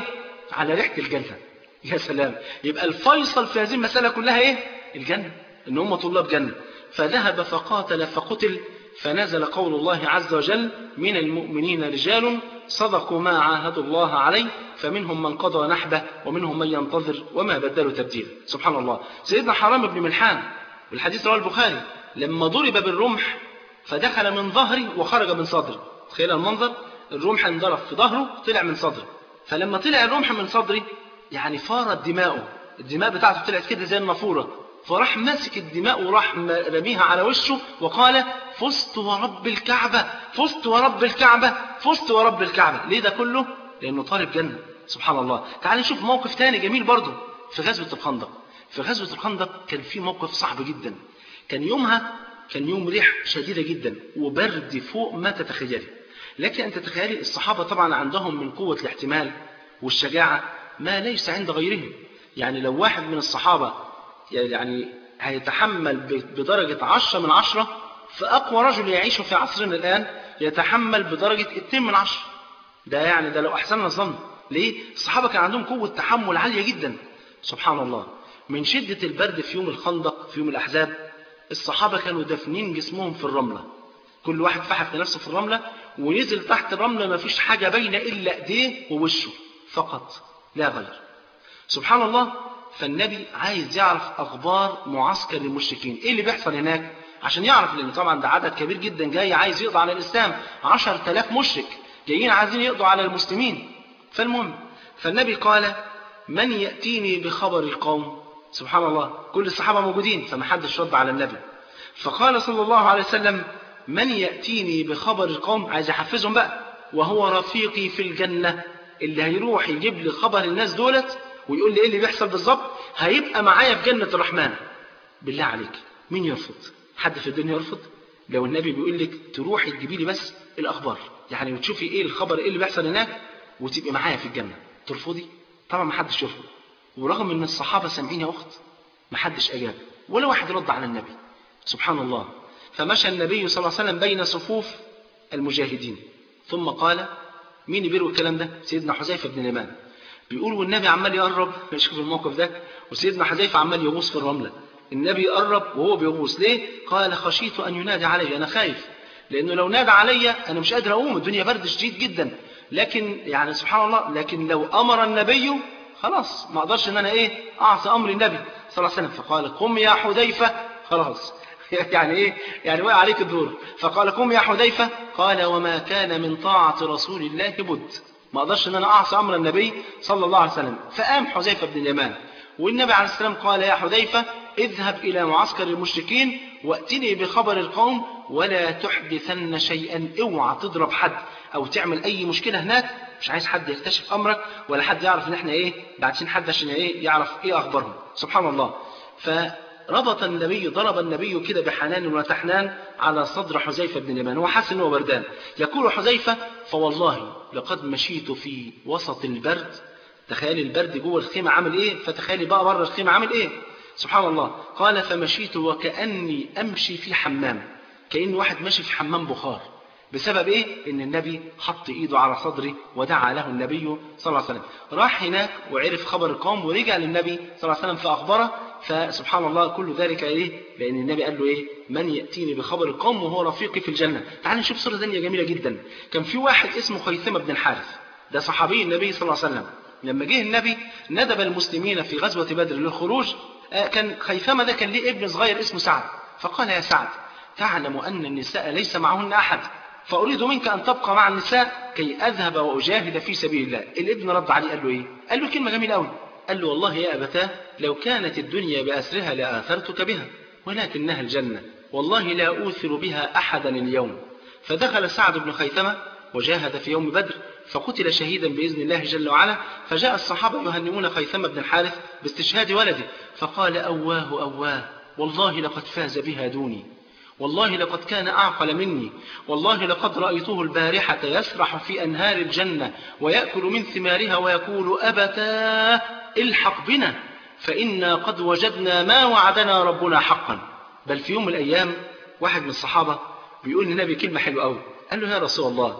على ريحة الجنة. يا سلام، يبقى الفيصل في هذه المسألة كلها ايه؟ الجنة، ان هم طلاب جنة. فذهب فقاتل فقتل، فنزل قول الله عز وجل: من المؤمنين رجال صدقوا ما عاهدوا الله عليه فمنهم من قضى نحبه ومنهم من ينتظر وما بدلوا تبديلا. سبحان الله. سيدنا حرام بن ملحان، والحديث رواه البخاري، لما ضرب بالرمح فدخل من ظهري وخرج من صدري. تخيل المنظر، الرمح انضرب في ظهره طلع من صدري، فلما طلع الرمح من صدري يعني فارت دماؤه، الدماء بتاعته طلعت كده زي النافورة، فراح ماسك الدماء وراح رميها على وشه وقال: فزت ورب الكعبة، فزت ورب الكعبة، فزت ورب الكعبة. ليه ده كله؟ لأنه طالب جنة. سبحان الله. تعال نشوف موقف تاني جميل برضه في غزوة الخندق. في غزوة الخندق كان في موقف صعب جدا. كان يومها كان يوم ريح شديدة جدا وبرد فوق ما تتخيلي. لكن أن تتخيلي الصحابة طبعا عندهم من قوة الاحتمال والشجاعة ما ليس عند غيرهم. يعني لو واحد من الصحابة يعني هيتحمل بدرجة 10 من 10، فأقوى رجل يعيش في عصرنا الآن يتحمل بدرجة 2 من 10. ده يعني ده لو أحسننا الظن. ليه؟ الصحابة كان عندهم قوة تحمل عالية جدا. سبحان الله. من شدة البرد في يوم الخندق في يوم الأحزاب، الصحابة كانوا دافنين جسمهم في الرملة، كل واحد فحت لنفسه في الرملة ونزل تحت الرملة، ما فيش حاجة باينة إلا إيديه ووشه فقط لا غير. سبحان الله. فالنبي عايز يعرف أخبار معسكر المشركين، إيه اللي بيحصل هناك عشان يعرف، لأن طبعا ده عدد كبير جدا جاي عايز يقضي على الإسلام، 10,000 مشرك جايين عايزين يقضوا على المسلمين. فالمهم فالنبي قال: من يأتيني بخبر القوم؟ سبحان الله، كل الصحابة موجودين فما حدش رد على النبي. فقال صلى الله عليه وسلم: من يأتيني بخبر القوم؟ عايز يحفزهم بقى، وهو رفيقي في الجنة، اللي هيروح يجيب لي خبر الناس دولت ويقول لي ايه اللي بيحصل بالظبط هيبقى معايا في جنة الرحمن. بالله عليك مين يرفض؟ حد في الدنيا يرفض؟ لو النبي بيقول لك تروحي تجيبي لي بس الأخبار، يعني وتشوفي ايه الخبر، ايه اللي بيحصل هناك، وتبقي معايا في الجنة، ترفضي؟ طبعا ما حدش يرفض. ورغم ان الصحابة سامعين يا أخت ما حدش أجاب ولا واحد رد على النبي. سبحان الله. فمشى النبي صلى الله عليه وسلم بين صفوف المجاهدين ثم قال، مين يبيروا الكلام ده؟ سيدنا حذيفة بن اليمان. بيقول والنبي عمال يقرب، نشوف الموقف ده، وسيدنا حذيفة عمال يغوص في الرملة، النبي يقرب وهو بيغوص. ليه؟ قال: خشيت أن ينادي علي، أنا خايف، لأنه لو نادى علي أنا مش قادر أقوم، الدنيا برد شديد جدا. لكن يعني سبحان الله، لكن لو أمر النبي خلاص ما أقدرش أن أنا أعصي أمر النبي صلى الله عليه وسلم. فقال: قم يا حذيفة، خلاص يعني يعني وقع عليك الدور. فقال: قم يا حذيفة. قال: وما كان من طاعة رسول الله بد، ما أقدرش أن أنا أعصي أمر النبي صلى الله عليه وسلم. فقام حذيفة بن اليمان، والنبي عليه السلام قال: يا حذيفة اذهب إلى معسكر المشركين وأتني بخبر القوم ولا تحدثن شيئا، اوعى تضرب حد أو تعمل أي مشكلة هناك، مش عايز حد يكتشف أمرك ولا حد يعرف إن إحنا بعتين حد عشان يعرف أخبارهم. سبحان الله. فربط النبي، ضرب النبي كده بحنان وتحنان على صدر حذيفة بن اليمان، هو حاسس إنه بردان. يقول حذيفة: فوالله لقد مشيت في وسط البرد، تخيل البرد جوه الخيمة عامل فتخيلي بقى بره الخيمة عامل سبحان الله. قال: فمشيت وكأني أمشي في حمام، كأن واحد ماشي في حمام بخار. بسبب إن النبي حط إيده على صدري ودعا له النبي صلى الله عليه وسلم. راح هناك وعرف خبر القوم ورجع للنبي صلى الله عليه وسلم فأخبره. فسبحان الله كل ذلك لأن النبي قال له من يأتيني بخبر القوم وهو رفيقي في الجنة. تعال نشوف صورة ثانية جميلة جدا. كان في واحد اسمه خيثمة بن الحارث، ده صحابي النبي صلى الله عليه وسلم. لما جه النبي ندب المسلمين في غزوة بدر للخروج، كان خيثمة ده كان ليه ابن صغير اسمه سعد. فقال: يا سعد، تعلم أن النساء ليس معهن أحد، فأريد منك أن تبقى مع النساء كي أذهب وأجاهد في سبيل الله. الابن رد عليه قال له قال له كلمة جميلة أوي، قال له: والله يا أبتاه لو كانت الدنيا بأسرها لآثرتك بها، ولكنها الجنة، والله لا أوثر بها أحدا اليوم. فدخل سعد بن خيثمة وجاهد في يوم بدر، فقتل شهيدا بإذن الله جل وعلا. فجاء الصحابة يهنئون خيثمة بن الحارث باستشهاد ولده، فقال: أواه أواه، والله لقد فاز بها دوني، والله لقد كان أعقل مني، والله لقد رأيته البارحة يسرح في أنهار الجنة ويأكل من ثمارها ويقول: أبتاه الحق بنا فإنا قد وجدنا ما وعدنا ربنا حقا. بل في يوم من الأيام واحد من الصحابة بيقول للنبي كلمة حلوة أوي، قال له: يا رسول الله،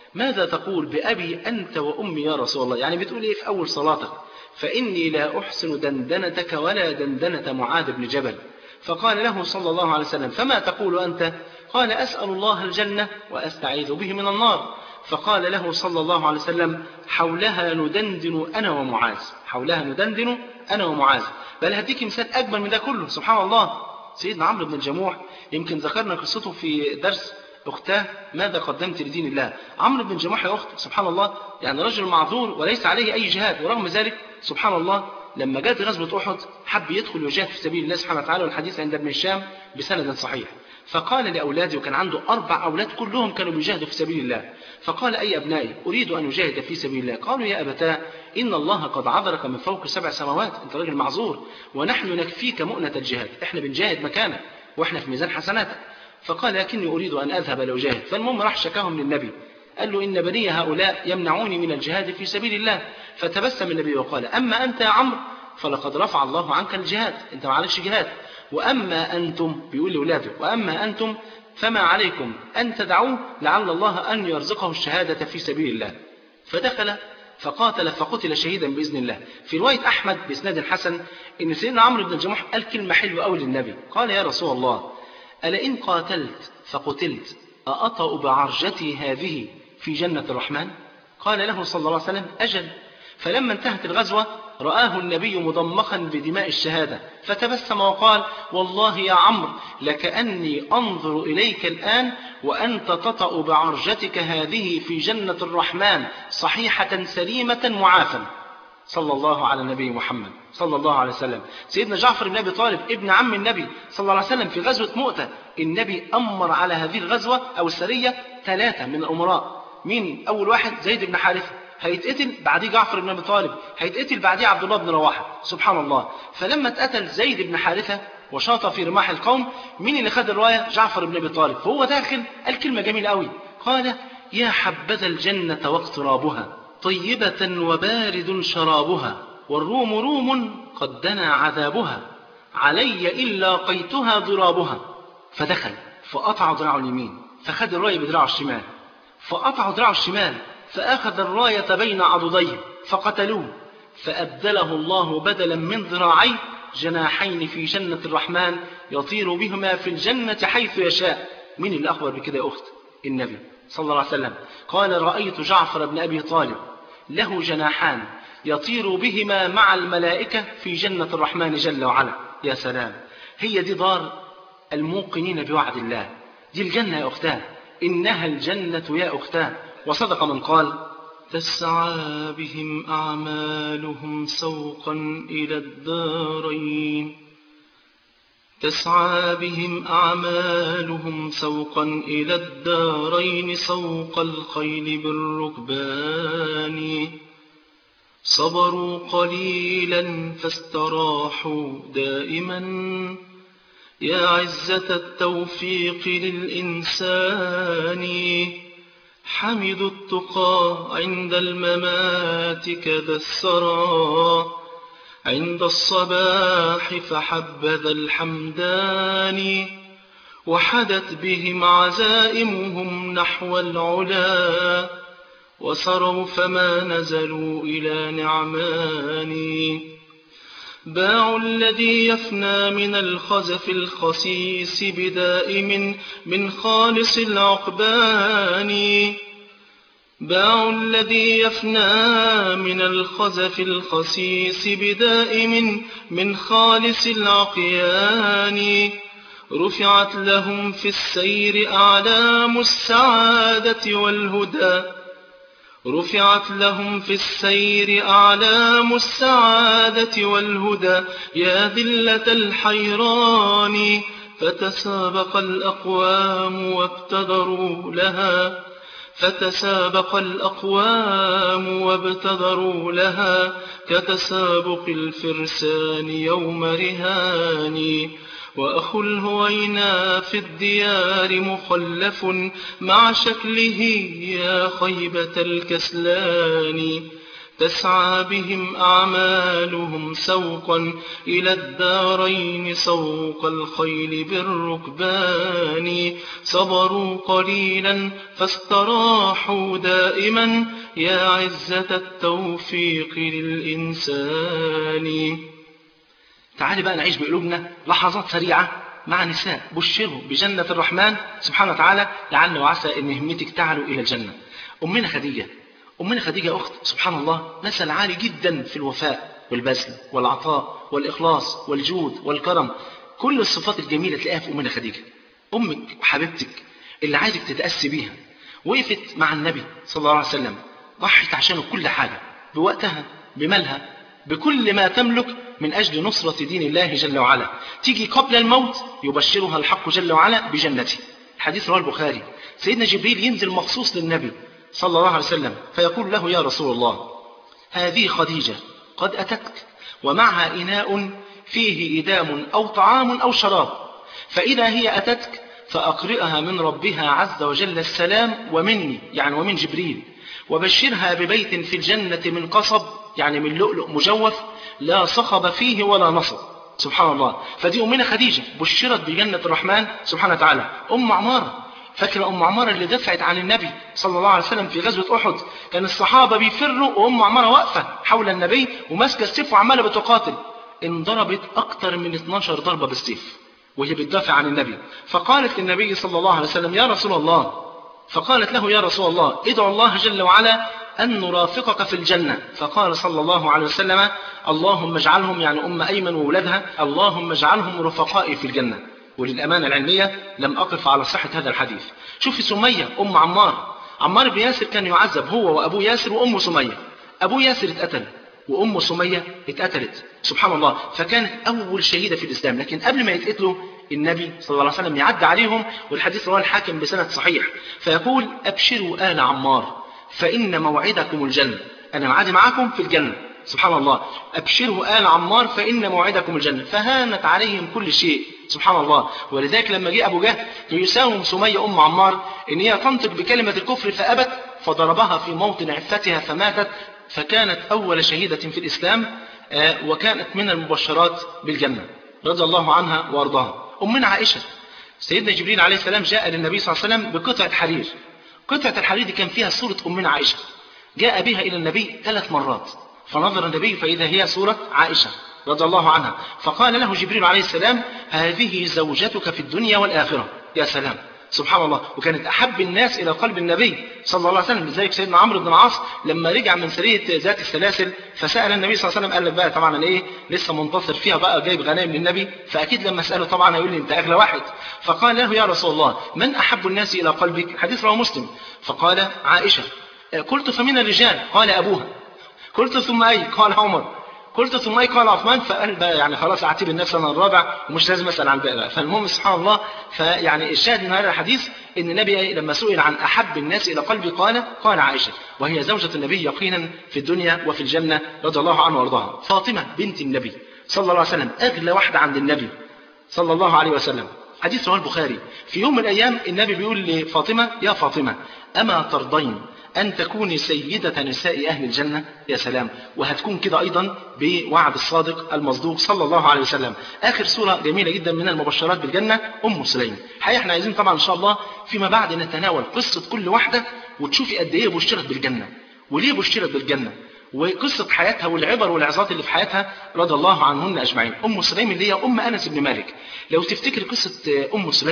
ماذا تقول بأبي أنت وأمي يا رسول الله؟ يعني بتقول إيه في أول صلاتك؟ فإني لا أحسن دندنتك ولا دندنة معاذ بن جبل. فقال له صلى الله عليه وسلم فما تقول أنت؟ قال أسأل الله الجنة وأستعيذ به من النار. فقال له صلى الله عليه وسلم حولها ندندن أنا ومعاذ، حولها ندندن أنا ومعاذ. بل هديك مثال أجمل من ده كله. سبحان الله، سيدنا عمرو بن الجموح يمكن ذكرنا قصته في درس أختاه ماذا قدمت لدين الله. عمرو بن الجموح يا أخت سبحان الله يعني رجل معذور وليس عليه أي جهاد، ورغم ذلك سبحان الله لما جاءت غزوة أحد حب يدخل ويجاهد في سبيل الله سبحانه وتعالى، والحديث عند ابن هشام بسند صحيح. فقال لأولاده، وكان عنده 4 أولاد كلهم كانوا بيجاهدوا في سبيل الله، فقال أي أبنائي أريد أن أجاهد في سبيل الله. قالوا يا أبتاه إن الله قد عذرك من فوق 7 سماوات، أنت راجل معذور، ونحن نكفيك مؤنة الجهاد، إحنا بنجاهد مكانك وإحنا في ميزان حسناتك. فقال لكني أريد أن أذهب لأجاهد. فالمهم راح شكاهم للنبي، قال له إن بني هؤلاء يمنعوني من الجهاد في سبيل الله. فتبسم النبي وقال أما أنت يا عمرو فلقد رفع الله عنك الجهاد، أنت ما عليكش جهاد، وأما أنتم، بيقول لأولاده وأما أنتم فما عليكم أن تدعوه لعل الله أن يرزقه الشهادة في سبيل الله. فدخل فقاتل فقتل شهيدا بإذن الله. في رواية أحمد بإسناد حسن إن سيدنا عمرو بن الجموح قال كلمة حلوة أوي للنبي، قال يا رسول الله ألا إن قاتلت فقتلت أأطأ بعرجتي هذه في جنة الرحمن؟ قال له صلى الله عليه وسلم أجل. فلما انتهت الغزوة رآه النبي مضمخا بدماء الشهادة فتبسم وقال والله يا عمرو لكأني أنظر إليك الآن وأنت تطأ بعرجتك هذه في جنة الرحمن صحيحة سليمة معافا. صلى الله على النبي محمد صلى الله عليه وسلم. سيدنا جعفر بن أبي طالب ابن عم النبي صلى الله عليه وسلم في غزوة مؤتة النبي أمر على هذه الغزوة أو السرية 3 من الأمراء. مين أول واحد؟ زيد بن حارثة هيتقتل، بعديه جعفر بن أبي طالب هيتقتل، بعديه عبد الله بن رواحة. سبحان الله. فلما اتقتل زيد بن حارثة وشاط في رماح القوم، مين اللي خد الراية؟ جعفر بن أبي طالب. فهو داخل قال كلمة جميلة قوي، قال يا حبذا الجنة واقترابها طيبة وبارد شرابها والروم روم قد دنا عذابها علي إلا قيتها ضرابها. فدخل فقطع ذراعه اليمين فخد الراية بدراعه الشمال، فقطع ذراعه الشمال فأخذ الراية بين عضديه فقتلوه، فأبدله الله بدلا من ذراعيه جناحين في جنة الرحمن يطير بهما في الجنة حيث يشاء. من اللي أخبر بكده يا أخت؟ النبي صلى الله عليه وسلم. قال رأيت جعفر بن أبي طالب له جناحان يطير بهما مع الملائكة في جنة الرحمن جل وعلا. يا سلام، هي دي دار الموقنين بوعد الله، دي الجنة يا أختاه، إنها الجنة يا أختاه. وصدق من قال تسعى بهم أعمالهم سوقا إلى الدارين، تسعى بهم أعمالهم سوقا إلى الدارين سوق الخيل بالركبان، صبروا قليلا فاستراحوا دائما يا عزة التوفيق للإنسان، حمدوا التقى عند الممات كذا السرى عند الصباح فحبذا الحمدان، وحدت بهم عزائمهم نحو العلا وسروا فما نزلوا إلى نعمان، باعوا الذي يفنى من الخزف الخسيس بدائم من خالص العقبان، باعوا الذي يفنى من الخزف الخسيس بدائم من خالص العقيان، رفعت لهم في السير أعلام السعادة والهدى، رفعت لهم في السير أعلام السعادة والهدى يا ذلة الحيران، فتسابق الأقوام وابتدروا لها، فتسابق الأقوام وابتدروا لها كتسابق الفرسان يوم رهان، وأخو الهوينا في الديار مخلف مع شكله يا خيبة الكسلان، تسعى بهم أعمالهم سوقا إلى الدارين سوق الخيل بالركبان صبروا قليلا فاستراحوا دائما يا عزة التوفيق للإنسان. تعالي بقى نعيش بقلوبنا لحظات سريعة مع نساء بشروا بجنة الرحمن سبحانه وتعالى، لعل وعسى أن همتك تعلو إلى الجنة. أمنا خديجة أخت سبحان الله مثل عالي جدا في الوفاء والبذل والعطاء والإخلاص والجود والكرم، كل الصفات الجميلة تلاقيها في أمنا خديجة. أمك وحبيبتك اللي عايزك تتأسي بيها، وقفت مع النبي صلى الله عليه وسلم، ضحت عشانه كل حاجة، بوقتها بمالها بكل ما تملك من أجل نصرة دين الله جل وعلا. تيجي قبل الموت يبشرها الحق جل وعلا بجنته. الحديث رواه البخاري. سيدنا جبريل ينزل مخصوص للنبي صلى الله عليه وسلم فيقول له يا رسول الله هذه خديجة قد أتتك ومعها إناء فيه إدام أو طعام أو شراب، فإذا هي أتتك فأقرئها من ربها عز وجل السلام ومني يعني ومن جبريل، وبشرها ببيت في الجنة من قصب يعني من لؤلؤ مجوف لا صخب فيه ولا نصب. سبحان الله. فدي أمنا خديجة بشرت بجنة الرحمن سبحانه وتعالى. أم عمارة، فاكرة أم عمارة اللي دفعت عن النبي صلى الله عليه وسلم في غزوة أحد؟ كان الصحابة بيفروا وأم عمارة واقفة حول النبي وماسكة السيف وعمالة بتقاتل، انضربت أكتر من 12 ضربة بالسيف وهي بتدافع عن النبي. فقالت للنبي صلى الله عليه وسلم يا رسول الله، فقالت له يا رسول الله ادعو الله جل وعلا أن نرافقك في الجنة. فقال صلى الله عليه وسلم اللهم اجعلهم يعني أم أيمن وولدها اللهم اجعلهم رفقائي في الجنة. وللأمانة العلمية لم أقف على صحة هذا الحديث. شوفي سمية أم عمار بن ياسر كان يعذب هو وأبو ياسر وأم سمية. أبو ياسر اتقتل وأم سمية اتقتلت سبحان الله، فكانت أول شهيدة في الإسلام. لكن قبل ما يتقتلوا النبي صلى الله عليه وسلم يعد عليهم، والحديث رواه الحاكم بسند صحيح، فيقول أبشروا آل عمار فإن موعدكم الجنة، أنا معادي معاكم في الجنة. سبحان الله. أبشروا آل عمار فإن موعدكم الجنة. فهانت عليهم كل شيء سبحان الله. ولذلك لما جاء أبو جهل يساوم سمية أم عمار إن هي تنطق بكلمة الكفر فأبت، فضربها في موطن عفتها فماتت، فكانت أول شهيدة في الإسلام وكانت من المبشرات بالجنة رضي الله عنها وارضاها. أمنا عائشة، سيدنا جبريل عليه السلام جاء للنبي صلى الله عليه وسلم بقطعة حرير. قطعة الحرير دي كان فيها صورة أمنا عائشة، جاء بها إلى النبي 3 مرات، فنظر النبي فإذا هي صورة عائشة رضي الله عنها، فقال له جبريل عليه السلام هذه زوجتك في الدنيا والآخرة. يا سلام سبحان الله. وكانت أحب الناس إلى قلب النبي صلى الله عليه وسلم. لذلك سيدنا عمرو بن العاص لما رجع من سرية ذات السلاسل فسأل النبي صلى الله عليه وسلم، قال لك بقى طبعا أنا إيه لسه منتصر فيها بقى جايب غنائم للنبي، فأكيد لما أسأله طبعا هيقول لي أنت أغلى واحد. فقال له يا رسول الله من أحب الناس إلى قلبك؟ حديث رواه مسلم. فقال عائشة. قلت فمن الرجال؟ قال أبوها. قلت ثم أي؟ قال عمر. قلت ثم أي؟ قال عثمان. فقال بقى يعني خلاص أعتبر النفس أنا الرابع ومش لازم أسأل عن بقى. فالمهم سبحان الله. فيعني الشاهد من هذا الحديث إن النبي لما سئل عن أحب الناس إلى قلبي قال عائشة، وهي زوجة النبي يقينا في الدنيا وفي الجنة رضي الله عنها وارضاها. فاطمة بنت النبي صلى الله عليه وسلم أغلى واحدة عند النبي صلى الله عليه وسلم. حديث رواه البخاري. في يوم من الأيام النبي بيقول لفاطمة يا فاطمة أما ترضين أن تكوني سيدة نساء أهل الجنة؟ يا سلام. وهتكون كده أيضا بوعد الصادق المصدوق صلى الله عليه وسلم. آخر سورة جميلة جدا من المبشرات بالجنة أم سليم. حقيقة احنا عايزين طبعا إن شاء الله فيما بعد نتناول قصة كل واحدة وتشوفي قد إيه بشرت بالجنة وليه بشرت بالجنة وقصة حياتها والعبر والعظات اللي في حياتها رضي الله عنهن أجمعين. أم سليم اللي هي أم أنس بن مالك. لو تفتكر قصة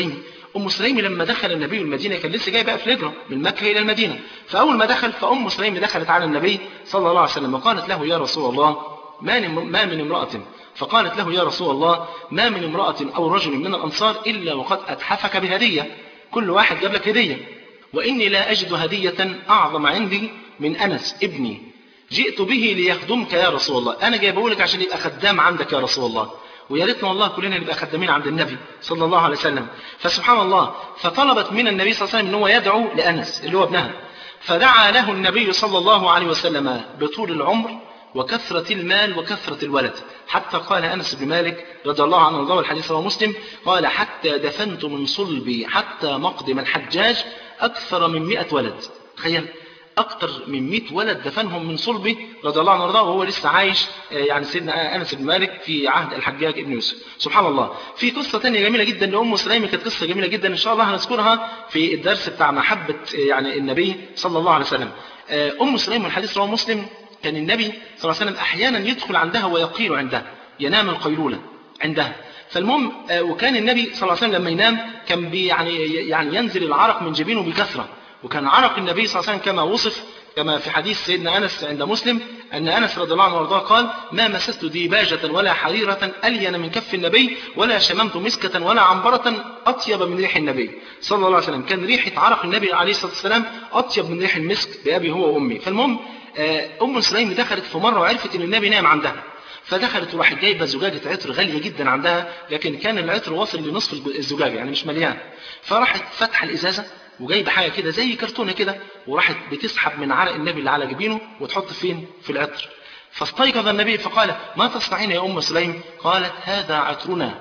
أم سليم لما دخل النبي المدينة كان لسه جاي بقى في الهجرة من مكة إلى المدينة، فأول ما دخل فأم سليم دخلت على النبي صلى الله عليه وسلم وقالت له يا رسول الله ما من امرأة، فقالت له يا رسول الله ما من امرأة أو رجل من الأنصار إلا وقد أتحفك بهدية، كل واحد جاب لك هدية، وإني لا أجد هدية أعظم عندي من أنس ابني جئت به ليخدمك يا رسول الله. أنا جايبه لك عشان يبقى خدام عندك يا رسول الله، ويا ريتنا والله كلنا نبقى خدامين عند النبي صلى الله عليه وسلم. فسبحان الله. فطلبت من النبي صلى الله عليه وسلم ان هو يدعو لأنس اللي هو ابنها، فدعا له النبي صلى الله عليه وسلم بطول العمر وكثرة المال وكثرة الولد، حتى قال أنس بن مالك رضي الله عنه وارضاه الحديث رواه مسلم قال حتى دفنت من صلبي حتى مقدم الحجاج أكثر من 100 ولد. تخيل أكتر من 100 ولد دفنهم من صلبه رضي الله عنه وارضاه وهو لسه عايش، يعني سيدنا أنس بن مالك في عهد الحجاج ابن يوسف. سبحان الله. في قصة تانية جميلة جدا لأم سليم، كانت قصة جميلة جدا إن شاء الله هنذكرها في الدرس بتاع محبة يعني النبي صلى الله عليه وسلم. أم سليم الحديث رواه مسلم، كان النبي صلى الله عليه وسلم أحيانا يدخل عندها ويقيل عندها، ينام القيلولة عندها. فالمهم وكان النبي صلى الله عليه وسلم لما ينام كان يعني ينزل العرق من جبينه بكثرة، وكان عرق النبي صلى الله عليه وسلم كما وصف كما في حديث سيدنا أنس عند مسلم أن أنس رضي الله عنه وارضاه قال: ما مسست ديباجة ولا حريرة ألين من كف النبي ولا شممت مسكة ولا عنبرة أطيب من ريح النبي صلى الله عليه وسلم. كان ريحة عرق النبي عليه الصلاة والسلام أطيب من ريح المسك بأبي هو وأمي. فالمهم أم سليم دخلت في مرة وعرفت أن النبي نام عندها، فدخلت وراحت جايبه زجاجه عطر غاليه جدا عندها، لكن كان العطر واصل لنصف الزجاجه يعني مش مليان. فراحت فتح الازازه وجايبه حاجه كده زي كرتونه كده، وراحت بتسحب من عرق النبي اللي على جبينه وتحط فين؟ في العطر. فاستيقظ النبي فقال: ما تصنعين يا ام سليم؟ قالت: هذا عطرنا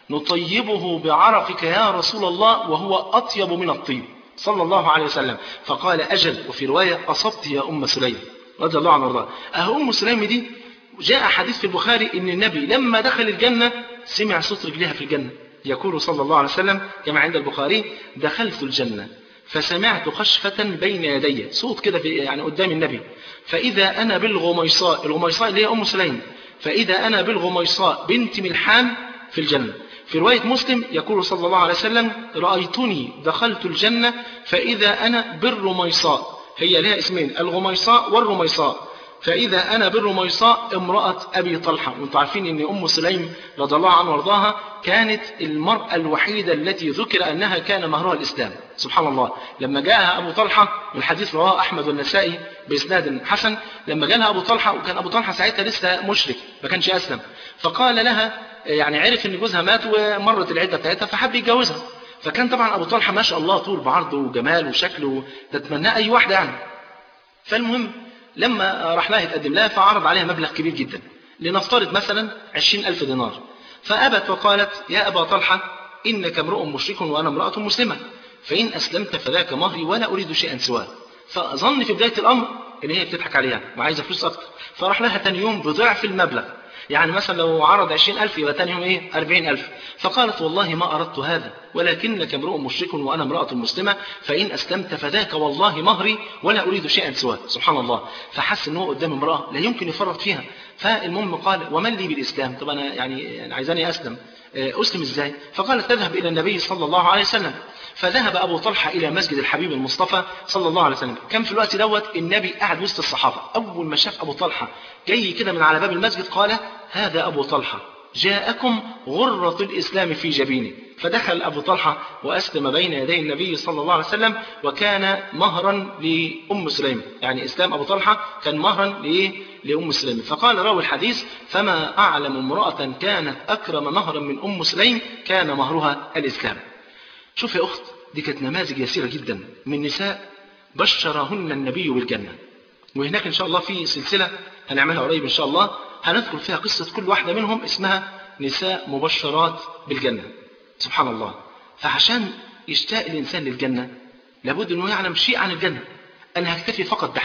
نطيبه بعرقك يا رسول الله وهو اطيب من الطيب صلى الله عليه وسلم. فقال: اجل. وفي روايه: اصبت يا ام سليم رضي الله عنها وارضاها. ام سليم دي جاء حديث في البخاري ان النبي لما دخل الجنة سمع صوت رجلها في الجنة، يقول صلى الله عليه وسلم كما عند البخاري: دخلت الجنة فسمعت خشفة بين يدي، صوت كده يعني قدام النبي، فإذا أنا بالغميصاء، الغميصاء اللي هي أم سليم، فإذا أنا بالغميصاء بنت ملحان في الجنة. في رواية مسلم يقول صلى الله عليه وسلم: رأيتني دخلت الجنة فإذا أنا بالرميصاء، هي لها اسمين الغميصاء والرميصاء، فإذا أنا بالرميصاء امرأة أبي طلحة. وانتم عارفين أن أم سليم رضي الله عنها وارضاها كانت المرأة الوحيدة التي ذكر أنها كان مهرها الإسلام. سبحان الله. لما جاءها أبو طلحة، والحديث رواه أحمد والنسائي بإسناد حسن، لما جاءها أبو طلحة وكان أبو طلحة ساعتها لسه مشرك ما كانش أسلم، فقال لها يعني عرف أن جوزها مات ومرت العدة بتاعتها فحب يتجوزها، فكان طبعا أبو طلحة ما شاء الله طول بعرضه وجمال وشكله تتمناه أي واحدة يعني. فالمهم لما راح لها يتقدم لها فعرض عليها مبلغ كبير جدا، لنفترض مثلا 20,000 دينار، فأبت وقالت: يا أبا طلحة إنك امرؤ مشرك وأنا امرأة مسلمة، فإن أسلمت فذاك مهري ولا أريد شيئا سواه. فظن في بداية الأمر إن هي بتضحك عليها وعايزة فلوس أكتر، فراح لها تاني يوم بضعف المبلغ، يعني مثلا لو عرض 20,000 يبقى تاني يوم 40,000. فقالت: والله ما أردت هذا، ولكنك امرؤ مشرك وأنا امرأة مسلمة، فإن أسلمت فذاك والله مهري ولا أريد شيئا سواه. سبحان الله. فحس إن هو قدام امرأة لا يمكن يفرط فيها. فالمهم قال: ومن لي بالإسلام؟ طب أنا يعني عايزاني أسلم إزاي؟ فقالت: تذهب إلى النبي صلى الله عليه وسلم. فذهب أبو طلحة إلى مسجد الحبيب المصطفى صلى الله عليه وسلم. كان في الوقت دوت النبي قاعد وسط الصحابة. أول ما شاف أبو طلحة جاي كده من على باب المسجد قال: هذا أبو طلحة جاءكم غرة الإسلام في جبينه. فدخل أبو طلحة وأسلم بين يدي النبي صلى الله عليه وسلم، وكان مهرا لأم سليم، يعني إسلام أبو طلحة كان مهرا لأم سليم. فقال راوي الحديث: فما أعلم امرأة كانت أكرم مهرا من أم سليم كان مهرها الإسلام. شوف يا أخت، دي كانت نماذج يسيرة جدا من نساء بشرهن النبي بالجنة، وهناك إن شاء الله في سلسلة هنعملها قريب إن شاء الله هنذكر فيها قصة كل واحدة منهم اسمها نساء مبشرات بالجنة. سبحان الله. فعشان يشتاق الإنسان للجنة لابد أنه يعلم شيء عن الجنة. أنا هكتفي فقط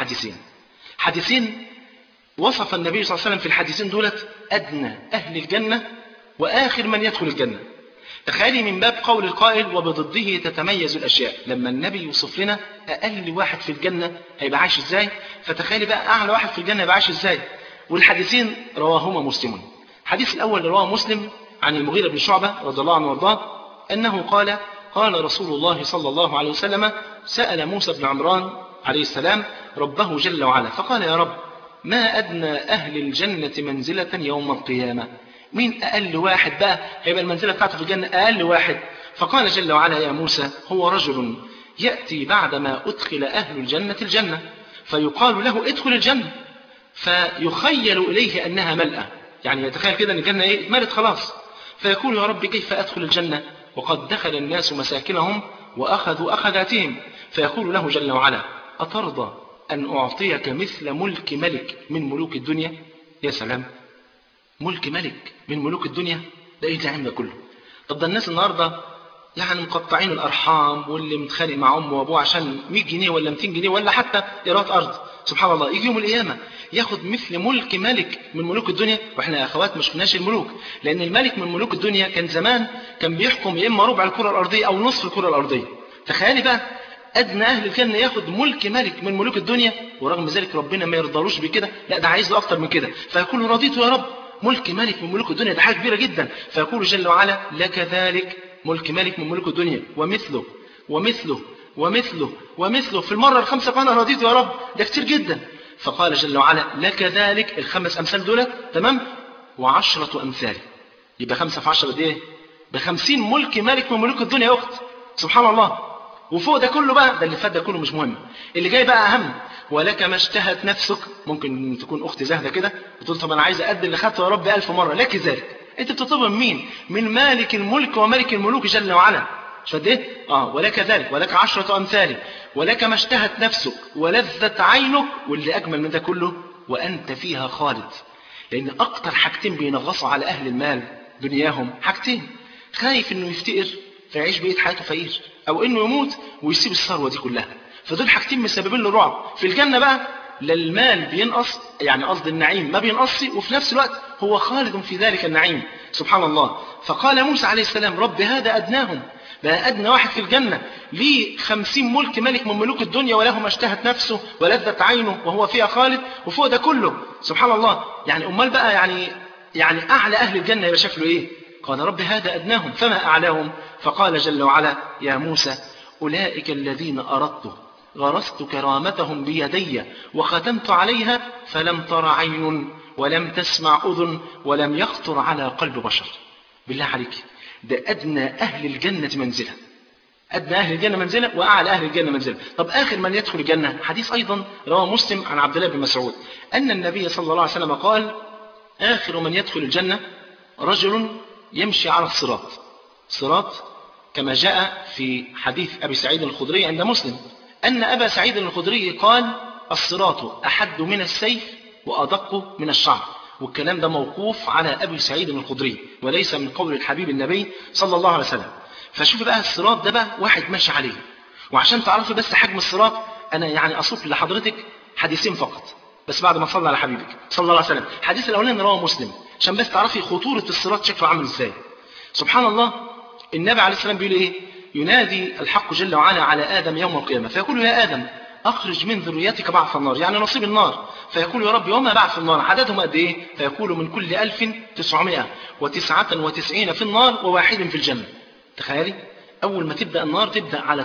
بحديثين وصف النبي صلى الله عليه وسلم في الحديثين دولت أدنى أهل الجنة وآخر من يدخل الجنة. تخيلي من باب قول القائل: وبضده تتميز الأشياء. لما النبي يوصف لنا أقل واحد في الجنة هيبقى عايش إزاي، فتخيلي بقى أعلى واحد في الجنة هيبقى عايش إزاي. والحديثين رواهما مسلم. الحديث الأول اللي رواه مسلم عن المغيرة بن شعبة رضي الله عنه وارضاه أنه قال: قال رسول الله صلى الله عليه وسلم: سأل موسى بن عمران عليه السلام ربه جل وعلا فقال: يا رب، ما أدنى أهل الجنة منزلة يوم القيامة؟ مين أقل واحد بقى هيبقى المنزلة بتاعته في الجنة أقل واحد؟ فقال جل وعلا: يا موسى، هو رجل يأتي بعدما أدخل أهل الجنة الجنة فيقال له: ادخل الجنة، فيخيل إليه أنها ملأة، يعني يتخيل كده أن الجنة ملت خلاص، فيقول: يا رب، كيف أدخل الجنة وقد دخل الناس مساكنهم وأخذوا أخذاتهم؟ فيقول له جل وعلا: أترضى أن أعطيك مثل ملك ملك من ملوك الدنيا؟ يا سلام، ملك ملك من ملوك الدنيا، ده إيه النعيم ده كله؟ طب ده الناس النهاردة يعني مقطعين الأرحام، واللي متخانق مع أمه وأبوه عشان 100 جنيه ولا 200 جنيه ولا حتى إيراد أرض. سبحان الله، يجي يوم القيامة ياخد مثل ملك ملك من ملوك الدنيا. واحنا يا أخوات مش كناش الملوك، لأن الملك من ملوك الدنيا كان زمان كان بيحكم يا إما ربع الكرة الأرضية أو نصف الكرة الأرضية. تخيلي بقى أدنى أهل الجنة ياخد ملك ملك من ملوك الدنيا، ورغم ذلك ربنا ما يرضالوش بكده، لا ده عايز له أكتر من كده. فيقول رضيت يا رب ملك ملك من ملوك الدنيا، ده حاجة كبيرة جدا. فيقول جل وعلا لك ذلك ملك ملك من ملوك الدنيا ومثله ومثله ومثله ومثله في المرة الخامسة. فأنا رضيت يا رب، ده كتير جدا. فقال جل وعلا لك ذلك ال5 أمثال دول، تمام، و10 أمثال. يبقى 5 في 10 دي ب50 ملك ملك من ملوك الدنيا يا أخت. سبحان الله. وفوق ده كله بقى، ده اللي فات ده كله مش مهم، اللي جاي بقى أهم. ولك ما اشتهت نفسك. ممكن تكون أخت زاهدة كده بتقول طب أنا عايز أقد اللي خدته يا رب 1000 مرة. لك ذلك. أنت بتطلب من مين؟ من مالك الملك وملك الملوك جل وعلا. مش قد ايه؟ ولك ذلك، ولك 10 أمثال، ولك ما اشتهت نفسك ولذت عينك، واللي أجمل من ده كله وأنت فيها خالد. لأن أكتر حاجتين بينغصوا على أهل المال دنياهم حاجتين: خايف إنه يفتقر فيعيش بقية حياته فقير، أو إنه يموت ويسيب الثروة دي كلها. فدول حاجتين مسببين له رعب. في الجنة بقى لا المال بينقص، يعني قصد النعيم ما بينقص، وفي نفس الوقت هو خالد في ذلك النعيم. سبحان الله. فقال موسى عليه السلام رب هذا أدناهم، بقى أدنى واحد في الجنة ليه 50 ملك ملك من ملوك الدنيا، وله ما اشتهت نفسه ولذت عينه وهو فيها خالد، وفوق ده كله سبحان الله. يعني أمال بقى يعني أعلى أهل الجنة يبقى شكله إيه؟ قال رب هذا أدناهم فما أعلاهم. فقال جل وعلا يا موسى أولئك الذين أردت غرست كرامتهم بيدي وختمت عليها فلم تر عين ولم تسمع أذن ولم يخطر على قلب بشر. بالله عليك، ده أدنى أهل الجنة منزلة، أدنى أهل الجنة منزلة وأعلى أهل الجنة منزلة. طب آخر من يدخل الجنة، حديث أيضا رواه مسلم عن عبد الله بن مسعود أن النبي صلى الله عليه وسلم قال آخر من يدخل الجنة رجل يمشي على الصراط. صراط كما جاء في حديث أبي سعيد الخدري عند مسلم أن أبا سعيد الخدري قال الصراط أحد من السيف وأدق من الشعر. والكلام ده موقوف على أبي سعيد الخدري وليس من قول الحبيب النبي صلى الله عليه وسلم. فشوف بقى الصراط ده بقى واحد ماشي عليه. وعشان تعرفي بس حجم الصراط أنا يعني أصف لحضرتك حديثين فقط بس بعد ما صلى على حبيبك صلى الله عليه وسلم. الحديث الأولاني رواه مسلم عشان بس تعرفي خطورة الصراط شكله عامل ازاي. سبحان الله. النبي عليه السلام بيقول ايه؟ ينادي الحق جل وعلا على آدم يوم القيامة فيقول يا آدم أخرج من ذريتك بعث النار، يعني نصيب النار. فيقول يا رب وما بعث النار عددهم قد ايه؟ فيقول من كل 1999 في النار وواحد في الجنة. تخيلي أول ما تبدأ النار تبدأ على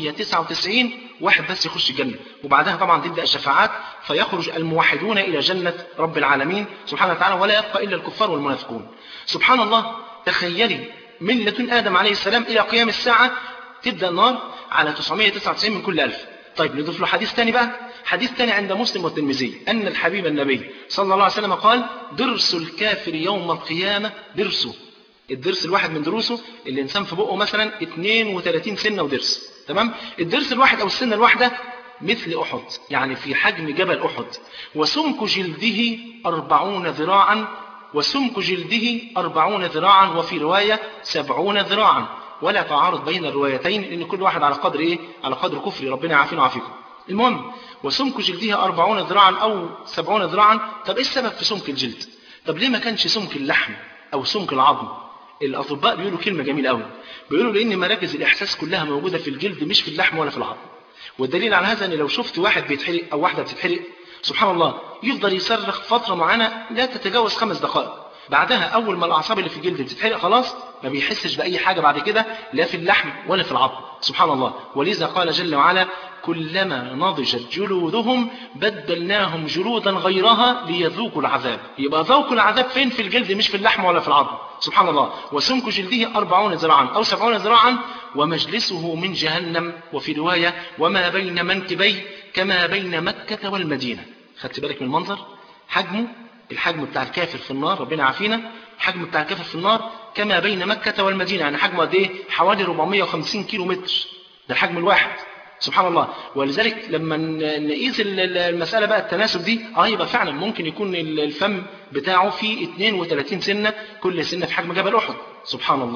999 واحد بس يخش الجنة، وبعدها طبعا تبدأ الشفاعات فيخرج الموحدون إلى جنة رب العالمين سبحانه وتعالى ولا يبقى إلا الكفار والمنافقون. سبحان الله. تخيلي من لدن آدم عليه السلام إلى قيام الساعة تبدأ النار على 999 من كل 1000. طيب نضيف له حديث تاني بقى، حديث تاني عند مسلم والترمذي أن الحبيب النبي صلى الله عليه وسلم قال درس الكافر يوم القيامة درسه. الدرس الواحد من دروسه اللي الإنسان في بقه مثلا 32 سنة ودرس، تمام؟ الدرس الواحد أو السنة الواحدة مثل أحد، يعني في حجم جبل أحد. وسمك جلده 40 ذراعا، وسمك جلده 40 ذراعا، وفي رواية 70 ذراعا. ولا تعارض بين الروايتين لأن كل واحد على قدر إيه؟ على قدر كفر ربنا يعافينا ويعافيكم. المهم وسمك جلده 40 ذراعا أو 70 ذراعا. طب إيه السبب في سمك الجلد؟ طب ليه ما كانش سمك اللحم أو سمك العظم؟ الأطباء بيقولوا كلمة جميلة قوي، بيقولوا لأن مراكز الإحساس كلها موجودة في الجلد مش في اللحم ولا في العظم. والدليل على هذا أن لو شفت واحد بيتحرق أو واحدة بتتحرق سبحان الله يفضل يصرخ فترة معينة لا تتجاوز 5 دقائق، بعدها أول ما الأعصاب اللي في الجلد بتتحرق خلاص ما بيحسش بأي حاجة بعد كده لا في اللحم ولا في العظم سبحان الله. ولذا قال جل وعلا كلما نضجت جلودهم بدلناهم جلودا غيرها ليذوقوا العذاب. يبقى ذوقوا العذاب فين؟ في الجلد مش في اللحم ولا في العظم سبحان الله. وسمك جلده 40 ذراعا أو 70 ذراعا ومجلسه من جهنم. وفي رواية وما بين منكبيه كما بين مكة والمدينة. خدت بالك من المنظر؟ حجمه الحجم بتاع الكافر في النار ربنا يعافينا، الحجم بتاع الكافر في النار كما بين مكة والمدينة، يعني حجمه قد ايه؟ حوالي 450 كيلو متر، ده الحجم الواحد سبحان الله. ولذلك لما نقيس المسألة بقى التناسب دي يبقى فعلا ممكن يكون الفم بتاعه فيه 32 سنة، كل سنة في حجم جبل أحد سبحان الله.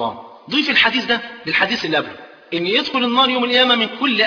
ضيف الحديث ده للحديث اللي قبله، إن يدخل النار يوم القيامة من كل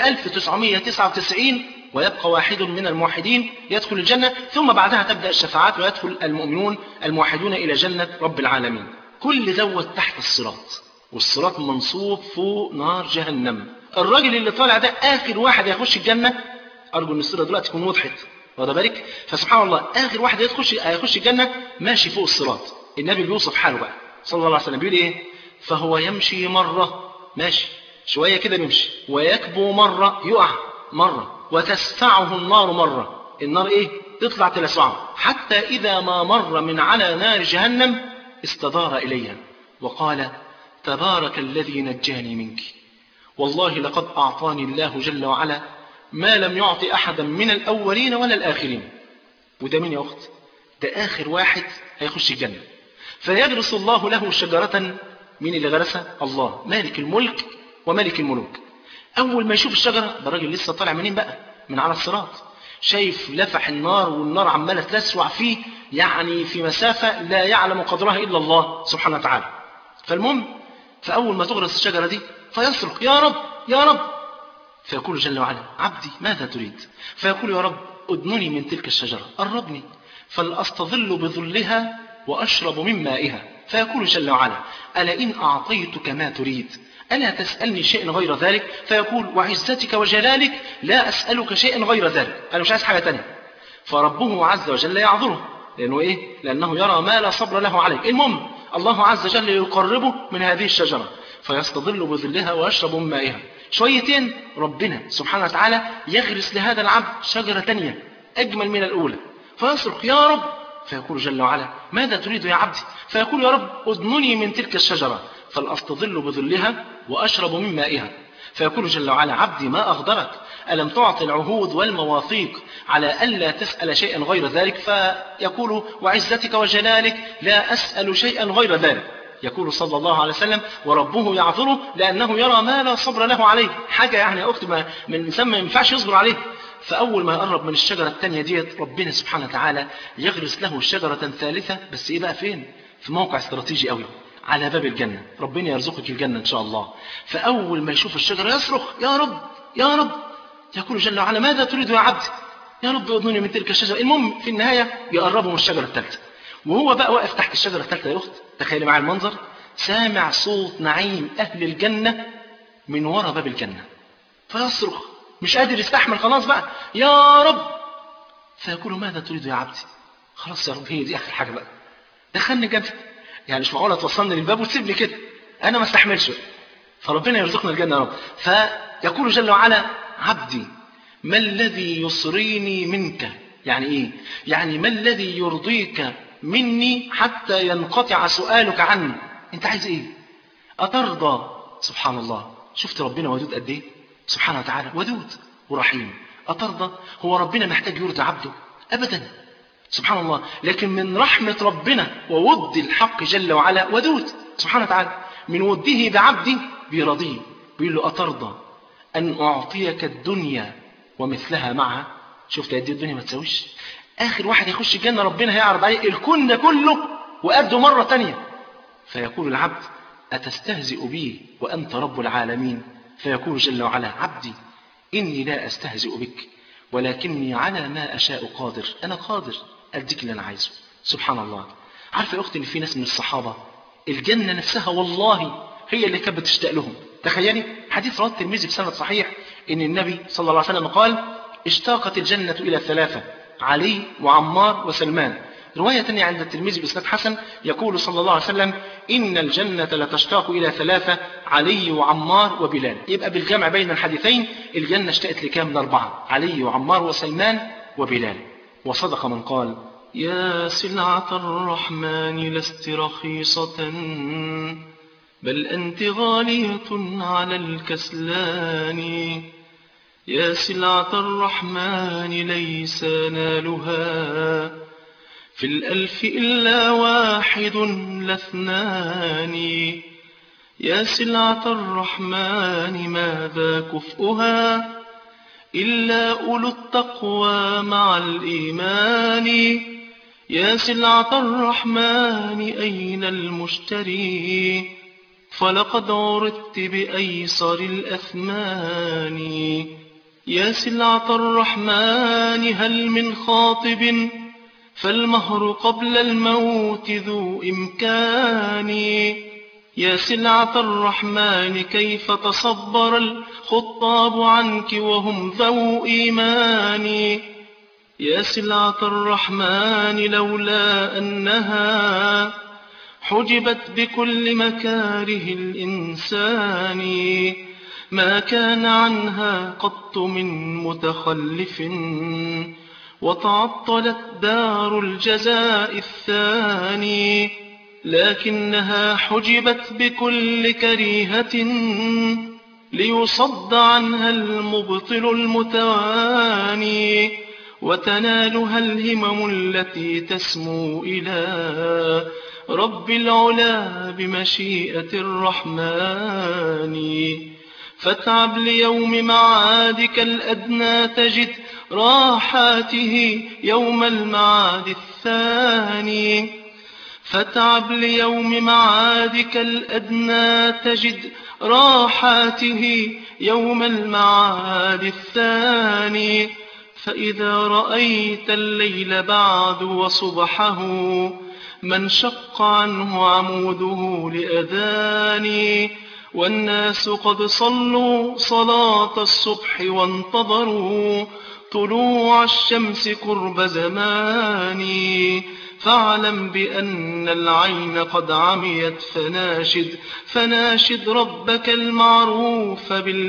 1999 ويبقى واحد من الموحدين يدخل الجنة، ثم بعدها تبدأ الشفاعات ويدخل المؤمنون الموحدون إلى جنة رب العالمين. كل دوت تحت الصراط، والصراط منصوب فوق نار جهنم. الراجل اللي طالع ده آخر واحد يخش الجنة، أرجو أن الصورة دلوقتي تكون وضحت، واخد بالك؟ فسبحان الله آخر واحد هيخش الجنة ماشي فوق الصراط. النبي بيوصف حاله بقى صلى الله عليه وسلم، بيقول إيه؟ فهو يمشي مرة، ماشي شوية كده بيمشي، ويكبو مرة، يقع مرة، وتسفعه النار مرة، النار إيه؟ تطلع تلسعه، حتى إذا ما مر من على نار جهنم استدار إليها وقال تبارك الذي نجاني منك، والله لقد أعطاني الله جل وعلا ما لم يعطي أحدا من الأولين ولا الآخرين. وده مين يا أخت؟ ده آخر واحد هيخش الجنة. فيغرس الله له شجرة، مين اللي غرسها؟ الله مالك الملك وملك الملوك. أول ما يشوف الشجرة، ده راجل لسه طالع منين بقى؟ من على الصراط، شايف لفح النار والنار عمالة تلسوع فيه، يعني في مسافة لا يعلم قدرها إلا الله سبحانه وتعالى. فالمهم فأول ما تغرس الشجرة دي فيصرخ يا رب يا رب، فيقول جل وعلا عبدي ماذا تريد؟ فيقول يا رب أدنني من تلك الشجرة، قربني فلأستظل بظلها وأشرب من مائها. فيقول جل وعلا ألا إن أعطيتك ما تريد ألا تسألني شيء غير ذلك؟ فيقول وعزتك وجلالك لا أسألك شيء غير ذلك، أنا مش عايز حاجة تانية. فربه عز وجل يعذره، لأنه إيه؟ لأنه يرى ما لا صبر له عليه. المهم الله عز وجل يقربه من هذه الشجرة فيستظل بظلها ويشرب من مائها. شويتين ربنا سبحانه وتعالى يغرس لهذا العبد شجرة تانية أجمل من الأولى، فيصرخ يا رب، فيقول جل وعلا ماذا تريد يا عبدي؟ فيقول يا رب أدنني من تلك الشجرة فلأستظل بظلها وأشرب من مائها. فيقول جل وعلا عبدي ما أغدرك، ألم تعطي العهود والمواثيق على ألا تسأل شيئا غير ذلك؟ فيقول وعزتك وجلالك لا أسأل شيئا غير ذلك. يقول صلى الله عليه وسلم وربه يعذره لأنه يرى ما لا صبر له عليه، حاجة يعني يا أخت ما من الإنسان ما ينفعش يصبر عليه. فأول ما يقرب من الشجرة الثانية ديت ربنا سبحانه وتعالى يغرس له شجرة ثالثة، بس إيه بقى فين؟ في موقع استراتيجي قوي على باب الجنة. ربنا يرزقك الجنة إن شاء الله. فأول ما يشوف الشجرة يصرخ يا رب يا رب، يقول جل وعلا ماذا تريد يا عبدي؟ يا رب أدنني من تلك الشجرة. المهم في النهاية يقربوا من الشجرة الثالثة، وهو بقى واقف تحت الشجرة الثالثة يا أخت، تخيلي معي المنظر، سامع صوت نعيم أهل الجنة من وراء باب الجنة، فيصرخ مش قادر يستحمل خلاص بقى يا رب. فيقول ماذا تريد يا عبدي؟ خلاص يا رب هي دي آخر حاجة بقى، دخلني الجنة، يعني مش معقولة توصلني للباب وتسيبني كده، أنا ما استحملش. فربنا يرزقنا الجنة يا رب. فيقول جل وعلا عبدي ما الذي يصريني منك؟ يعني إيه؟ يعني ما الذي يرضيك مني حتى ينقطع سؤالك عني؟ أنت عايز إيه؟ أترضى؟ سبحان الله، شفت ربنا ودود قد إيه؟ سبحانه وتعالى ودود ورحيم. أترضى؟ هو ربنا محتاج يرضي عبده؟ أبدا، سبحان الله. لكن من رحمة ربنا وود الحق جل وعلا ودود سبحانه وتعالى، من وده بعبده بيرضيه، بيقول له أترضى أن أعطيك الدنيا ومثلها معها؟ شفت قد ايه الدنيا ما تساويش؟ آخر واحد يخش الجنة ربنا هيعرض عليه الكون ده كله وقده مرة تانية. فيقول العبد أتستهزئ بي وأنت رب العالمين؟ فيقول جل وعلا عبدي إني لا أستهزئ بك ولكني على ما أشاء قادر، أنا قادر أديك اللي أنا عايزه. سبحان الله. عارفة يا أختي إن في ناس من الصحابة الجنة نفسها والله هي اللي كانت بتشتاق لهم. تخيلي حديث رواه الترمذي بسند صحيح إن النبي صلى الله عليه وسلم قال اشتاقت الجنة إلى ثلاثة، علي وعمار وسلمان. رواية تانية عند الترمذي بإسناد حسن يقول صلى الله عليه وسلم إن الجنة لتشتاق إلى ثلاثة، علي وعمار وبلال. يبقى بالجمع بين الحديثين الجنة اشتاقت لكام؟ من 4، علي وعمار وسلمان وبلال. وصدق من قال يا سلعة الرحمن لست رخيصة بل أنت غالية على الكسلان، يا سلعة الرحمن ليس نالها في الألف إلا واحد لاثنان، يا سلعة الرحمن ماذا كفؤها إلا أولو التقوى مع الإيمان، يا سلعة الرحمن أين المشتري فلقد عرضت بأيسر الأثمان. يا سلعة الرحمن هل من خاطب فالمهر قبل الموت ذو إمكان. يا سلعة الرحمن كيف تصبر الخطاب عنك وهم ذو إيمان. يا سلعة الرحمن لولا أنها حجبت بكل مكاره الإنسان ما كان عنها قط من متخلف وتعطلت دار الجزاء الثاني. لكنها حجبت بكل كريهة ليصد عنها المبطل المتواني وتنالها الهمم التي تسمو إلى رب العلا بمشيئة الرحمن. فاتعب ليوم معادك الأدنى تجد راحاته يوم المعاد الثاني. فاتعب ليوم معادك الأدنى تجد راحاته يوم المعاد الثاني. فإذا رأيت الليل بعد وصبحه من شق عنه عموده لأذان والناس قد صلوا صلاة الصبح وانتظروا طلوع الشمس قرب زماني. فاعلم بأن العين قد عميت فناشد ربك المعروف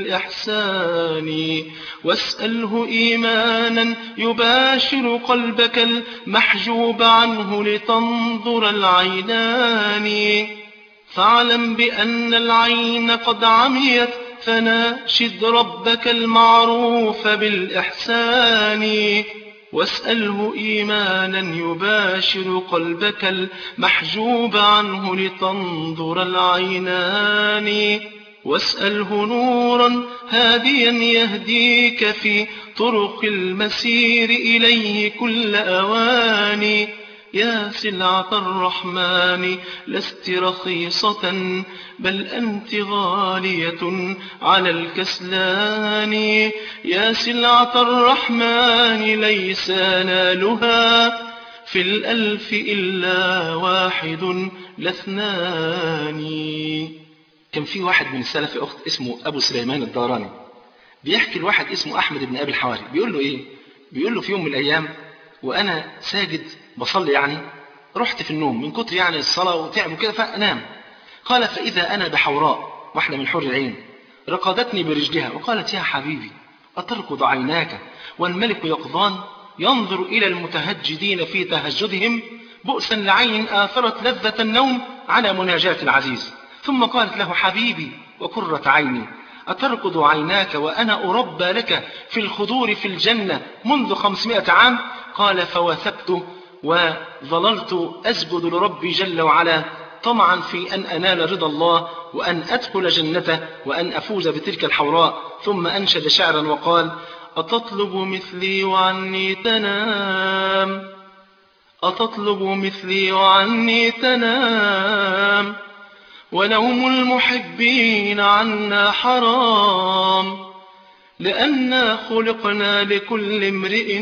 بالإحسان واسأله إيمانا يباشر قلبك المحجوب عنه لتنظر العينان. فاعلم بأن العين قد عميت فناشد ربك المعروف بالإحسان واسأله إيمانا يباشر قلبك المحجوب عنه لتنظر العينان. واسأله نورا هاديا يهديك في طرق المسير إليه كل أوان. يا سلعة الرحمن لست رخيصة بل أنت غالية على الكسلان. يا سلعة الرحمن ليس نالها في الألف إلا واحد لاثنان. كان في واحد من السلف أخت اسمه أبو سليمان الداراني بيحكي لواحد اسمه أحمد بن أبي الحواري بيقول له إيه؟ بيقول له في يوم من الأيام وأنا ساجد بصلي يعني رحت في النوم من كتر يعني الصلاة وتعب وكده فأنام. قال فإذا أنا بحوراء واحدة من حور العين رقدتني برجلها وقالت يا حبيبي أتركض عيناك والملك يقظان ينظر إلى المتهجدين في تهجدهم بؤسا لعين آثرت لذة النوم على مناجاة العزيز. ثم قالت له حبيبي وقرة عيني أتركض عيناك وأنا أربى لك في الخضور في الجنة منذ 500 عام. قال فوثبت وظللت أسجد لربي جل وعلا طمعا في أن أنال رضا الله وأن أدخل جنته وأن أفوز بتلك الحوراء. ثم أنشد شعرا وقال أتطلب مثلي وعني تنام أتطلب مثلي وعني تنام ونوم المحبين عنا حرام لأننا خلقنا لكل امرئ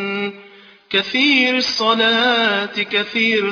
كثير الصلاة كثير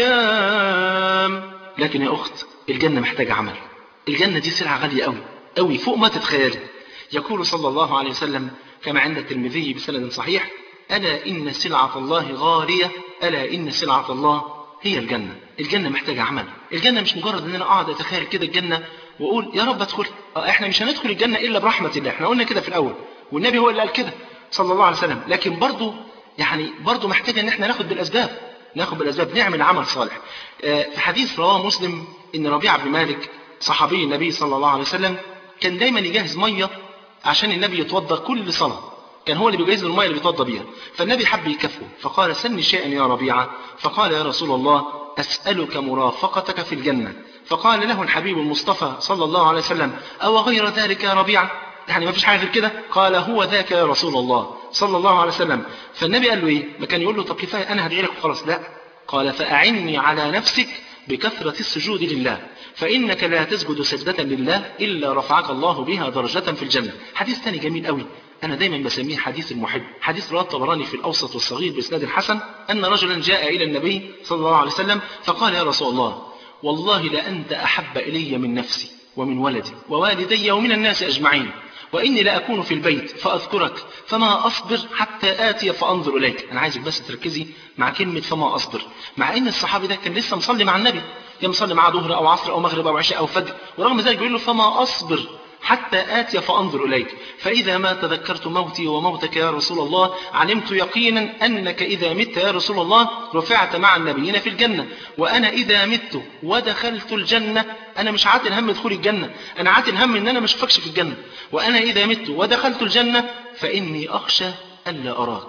الصيام. لكن يا أخت الجنة محتاجة عمل. الجنة دي سلعة غالية أوي أوي فوق ما تتخيلي. يقول صلى الله عليه وسلم كما عند الترمذي بسند صحيح ألا إن سلعة الله غالية ألا إن سلعة الله هي الجنة. الجنة محتاجة عمل. الجنة مش مجرد ان انا اقعد اتخيل كده الجنة واقول يا رب ادخل. احنا مش هندخل الجنة الا برحمة الله. احنا قلنا كده في الاول والنبي هو اللي قال كده صلى الله عليه وسلم. لكن برضو محتاجة ان احنا ناخد بالاسباب نعمل عمل صالح. في حديث رواه مسلم ان ربيعة بن مالك صحابي النبي صلى الله عليه وسلم كان دايما يجهز مية عشان النبي يتوضى كل صلاة. كان هو اللي بيجهز له المية اللي بيتوضى بيها. فالنبي حب يكافئه فقال سني شيئا يا ربيعة. فقال يا رسول الله أسألك مرافقتك في الجنة. فقال له الحبيب المصطفى صلى الله عليه وسلم أو غير ذلك يا ربيعة يعني ما فيش حاجة غير كده؟ قال هو ذاك يا رسول الله صلى الله عليه وسلم. فالنبي قال له إيه؟ ما كان يقول له طب كفاية أنا هدعي لك وخلاص. لا قال فأعني على نفسك بكثرة السجود لله، فإنك لا تسجد سجدة لله إلا رفعك الله بها درجة في الجنة. حديث ثاني جميل قوي، أنا دايما بسميه حديث المحب. حديث رواه الطبراني في الأوسط والصغير بإسناد حسن أن رجلا جاء إلى النبي صلى الله عليه وسلم فقال: يا رسول الله، والله لأنت أحب إلي من نفسي ومن ولدي ووالدي ومن الناس أجمعين، وإني لأكون في البيت فأذكرك فما أصبر حتى آتي فأنظر إليك. أنا عايزك بس تركزي مع كلمة فما أصبر، مع إن الصحابي ده كان لسه مصلي مع النبي، كان مصلي معاه ظهر أو عصر أو مغرب أو عشاء أو فجر، ورغم ذلك بيقول له فما أصبر حتى آتي فأنظر إليك، فإذا ما تذكرت موتي وموتك يا رسول الله علمت يقينا أنك إذا مت يا رسول الله رفعت مع النبيين في الجنة، وأنا إذا مت ودخلت الجنة، أنا مش عاتل هم دخول الجنة، أنا عاتل هم إن أنا مش فكش في الجنة، وأنا إذا مت ودخلت الجنة فإني أخشى ألا أراك.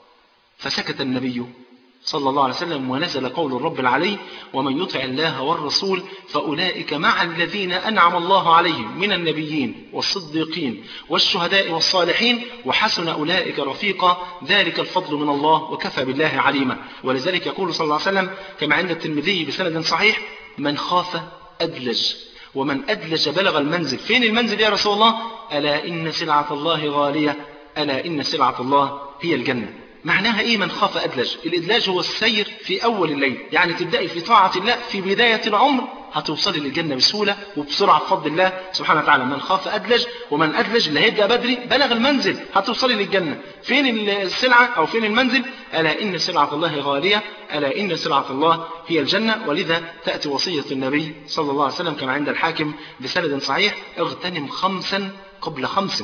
فسكت النبي صلى الله عليه وسلم، ونزل قول الرب العلي: ومن يطع الله والرسول فأولئك مع الذين أنعم الله عليهم من النبيين والصديقين والشهداء والصالحين وحسن أولئك رفيقا، ذلك الفضل من الله وكفى بالله عليما. ولذلك يقول صلى الله عليه وسلم كما عند الترمذي بسند صحيح: من خاف أدلج، ومن أدلج بلغ المنزل. فين المنزل يا رسول الله؟ ألا إن سلعة الله غالية، ألا إن سلعة الله هي الجنة. معناها ايه من خاف أدلج؟ الإدلاج هو السير في أول الليل، يعني تبدأي في طاعة الله في بداية العمر هتوصلي للجنة بسهولة وبسرعة بفضل الله سبحانه وتعالى. من خاف أدلج، ومن أدلج اللي هيبدأ بدري بلغ المنزل، هتوصلي للجنة. فين السلعة أو فين المنزل؟ ألا إن سلعة الله غالية، ألا إن سلعة الله هي الجنة. ولذا تأتي وصية النبي صلى الله عليه وسلم كما عند الحاكم بسند صحيح: اغتنم 5 قبل 5،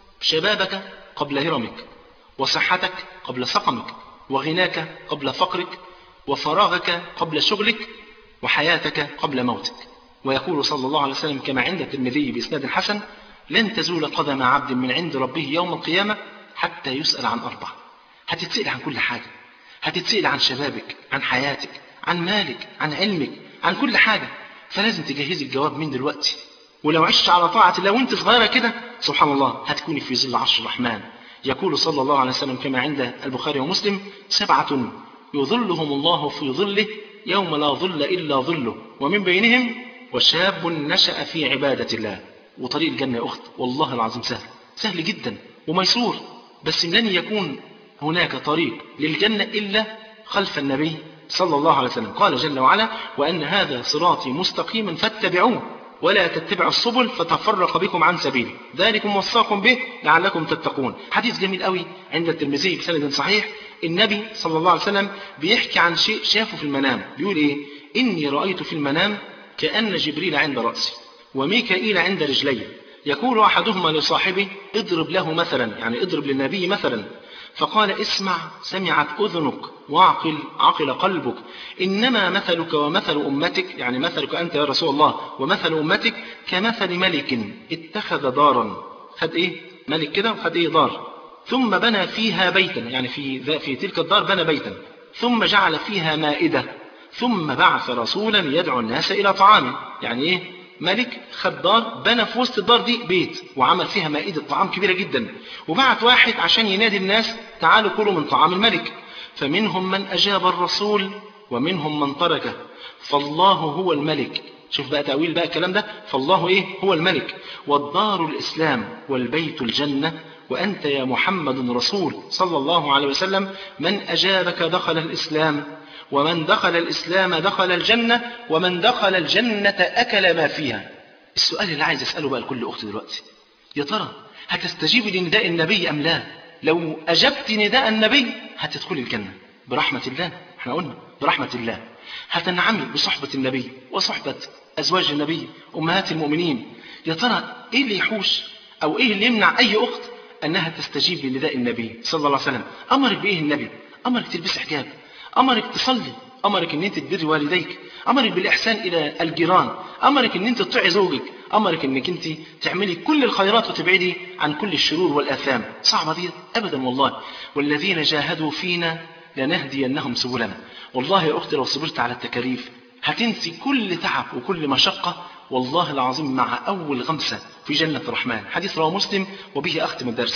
شبابك قبل هرمك، وصحتك قبل سقمك، وغناك قبل فقرك، وفراغك قبل شغلك، وحياتك قبل موتك. ويقول صلى الله عليه وسلم كما عند الترمذي بإسناد حسن: لن تزول قدم عبد من عند ربه يوم القيامة حتى يسأل عن 4. هتتسأل عن كل حاجة، هتتسأل عن شبابك، عن حياتك، عن مالك، عن علمك، عن كل حاجة. فلازم تجهزي الجواب من دلوقتي. ولو عشت على طاعة الله وانت صغيرة كده سبحان الله هتكوني في ظل عرش الرحمن. يقول صلى الله عليه وسلم كما عند البخاري ومسلم: 7 يظلهم الله في ظله يوم لا ظل إلا ظله، ومن بينهم وشاب نشأ في عبادة الله. وطريق الجنة يا أخت والله العظيم سهل جدا وميسور، بس لن يكون هناك طريق للجنة إلا خلف النبي صلى الله عليه وسلم. قال جل وعلا: وأن هذا صراطي مستقيما فاتبعوه ولا تتبعوا السبل فتفرق بكم عن سبيله، ذلكم وصاكم به لعلكم تتقون. حديث جميل قوي عند الترمذي بسند صحيح. النبي صلى الله عليه وسلم بيحكي عن شيء شافه في المنام، بيقول ايه: إني رأيت في المنام كأن جبريل عند رأسي وميكائيل عند رجلي، يقول أحدهما لصاحبه: اضرب له مثلا، يعني اضرب للنبي مثلا. فقال: اسمع، سمعت أذنك وعقل عقل قلبك، إنما مثلك ومثل أمتك، يعني مثلك أنت يا رسول الله ومثل أمتك كمثل ملك اتخذ دارا. خد إيه؟ ملك كده وخد إيه؟ دار. ثم بنى فيها بيتا، يعني في تلك الدار بنى بيتا، ثم جعل فيها مائدة، ثم بعث رسولا يدعو الناس إلى طعام. يعني إيه؟ ملك خد دار بنى في وسط الدار دي بيت وعمل فيها مائدة طعام كبيرة جدا، وبعت واحد عشان ينادي الناس: تعالوا كلوا من طعام الملك. فمنهم من أجاب الرسول ومنهم من تركه، فالله هو الملك. شوف بقى تأويل بقى الكلام ده، فالله إيه؟ هو الملك، والدار الإسلام والبيت الجنة، وأنت يا محمد رسول صلى الله عليه وسلم، من أجابك دخل الإسلام، ومن دخل الإسلام دخل الجنة، ومن دخل الجنة أكل ما فيها. السؤال اللي عايز أسأله بقى لكل أخت دلوقتي: يا ترى هتستجيبي لنداء النبي أم لا؟ لو أجبت نداء النبي هتدخلي الجنة برحمة الله، احنا قلنا برحمة الله. هتنعمي بصحبة النبي وصحبة أزواج النبي أمهات المؤمنين. يا ترى إيه اللي يحوش أو إيه اللي يمنع أي أخت أنها تستجيب لنداء النبي صلى الله عليه وسلم؟ أمرك بإيه النبي؟ أمرك تلبس حجاب، أمرك تصلي، أمرك أن أنت تبر والديك، أمرك بالإحسان إلى الجيران، أمرك أن أنت تطيعي زوجك، أمرك أنك أنت تعملي كل الخيرات وتبعدي عن كل الشرور والآثام. صعبة دي؟ أبدا والله. والذين جاهدوا فينا لنهدينهم سبلنا. والله يا أختي لو صبرت على التكاليف هتنسي كل تعب وكل مشقة والله العظيم مع أول غمسة في جنة الرحمن. حديث رواه مسلم وبه أختم الدرس.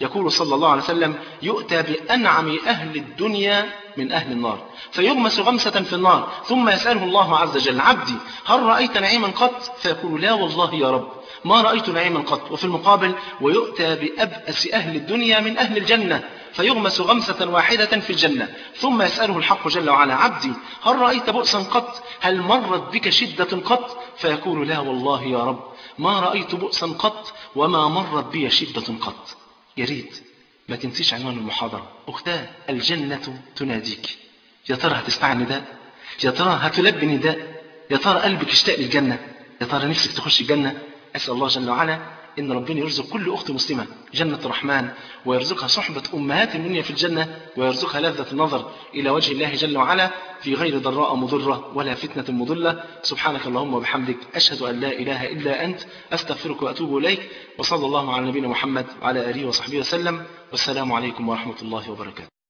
يقول صلى الله عليه وسلم يؤتى بأنعم أهل الدنيا من أهل النار فيغمس غمسة في النار ثم يسأله الله عز وجل عبدي هل رأيت نعيما قط؟ فيقول لا والله يا رب ما رأيت نعيما قط. وفي المقابل ويؤتى بأبأس أهل الدنيا من أهل الجنة فيغمس غمسة واحدة في الجنة ثم يسأله الحق جل وعلا عبدي هل رأيت بؤسا قط؟ هل مرت بك شدة قط؟ فيقول لا والله يا رب ما رأيت بؤسا قط وما مرت بي شدة قط. يا ريت ما تنسيش عنوان المحاضرة أختاه الجنة تناديك. يا ترى هتسمع النداء؟ يا ترى هتلبي نداء؟ يا ترى قلبك اشتاق للجنة؟ يا ترى نفسك تخش الجنة؟ أسأل الله جل وعلا إن ربنا يرزق كل أخت مسلمة جنة الرحمن ويرزقها صحبة أمهات المؤمنين في الجنة ويرزقها لذة النظر إلى وجه الله جل وعلا في غير ضراء مضرة ولا فتنة مضلة. سبحانك اللهم وبحمدك أشهد أن لا إله إلا أنت أستغفرك وأتوب إليك وصلى الله على نبينا محمد وعلى آله وصحبه وسلم والسلام عليكم ورحمة الله وبركاته.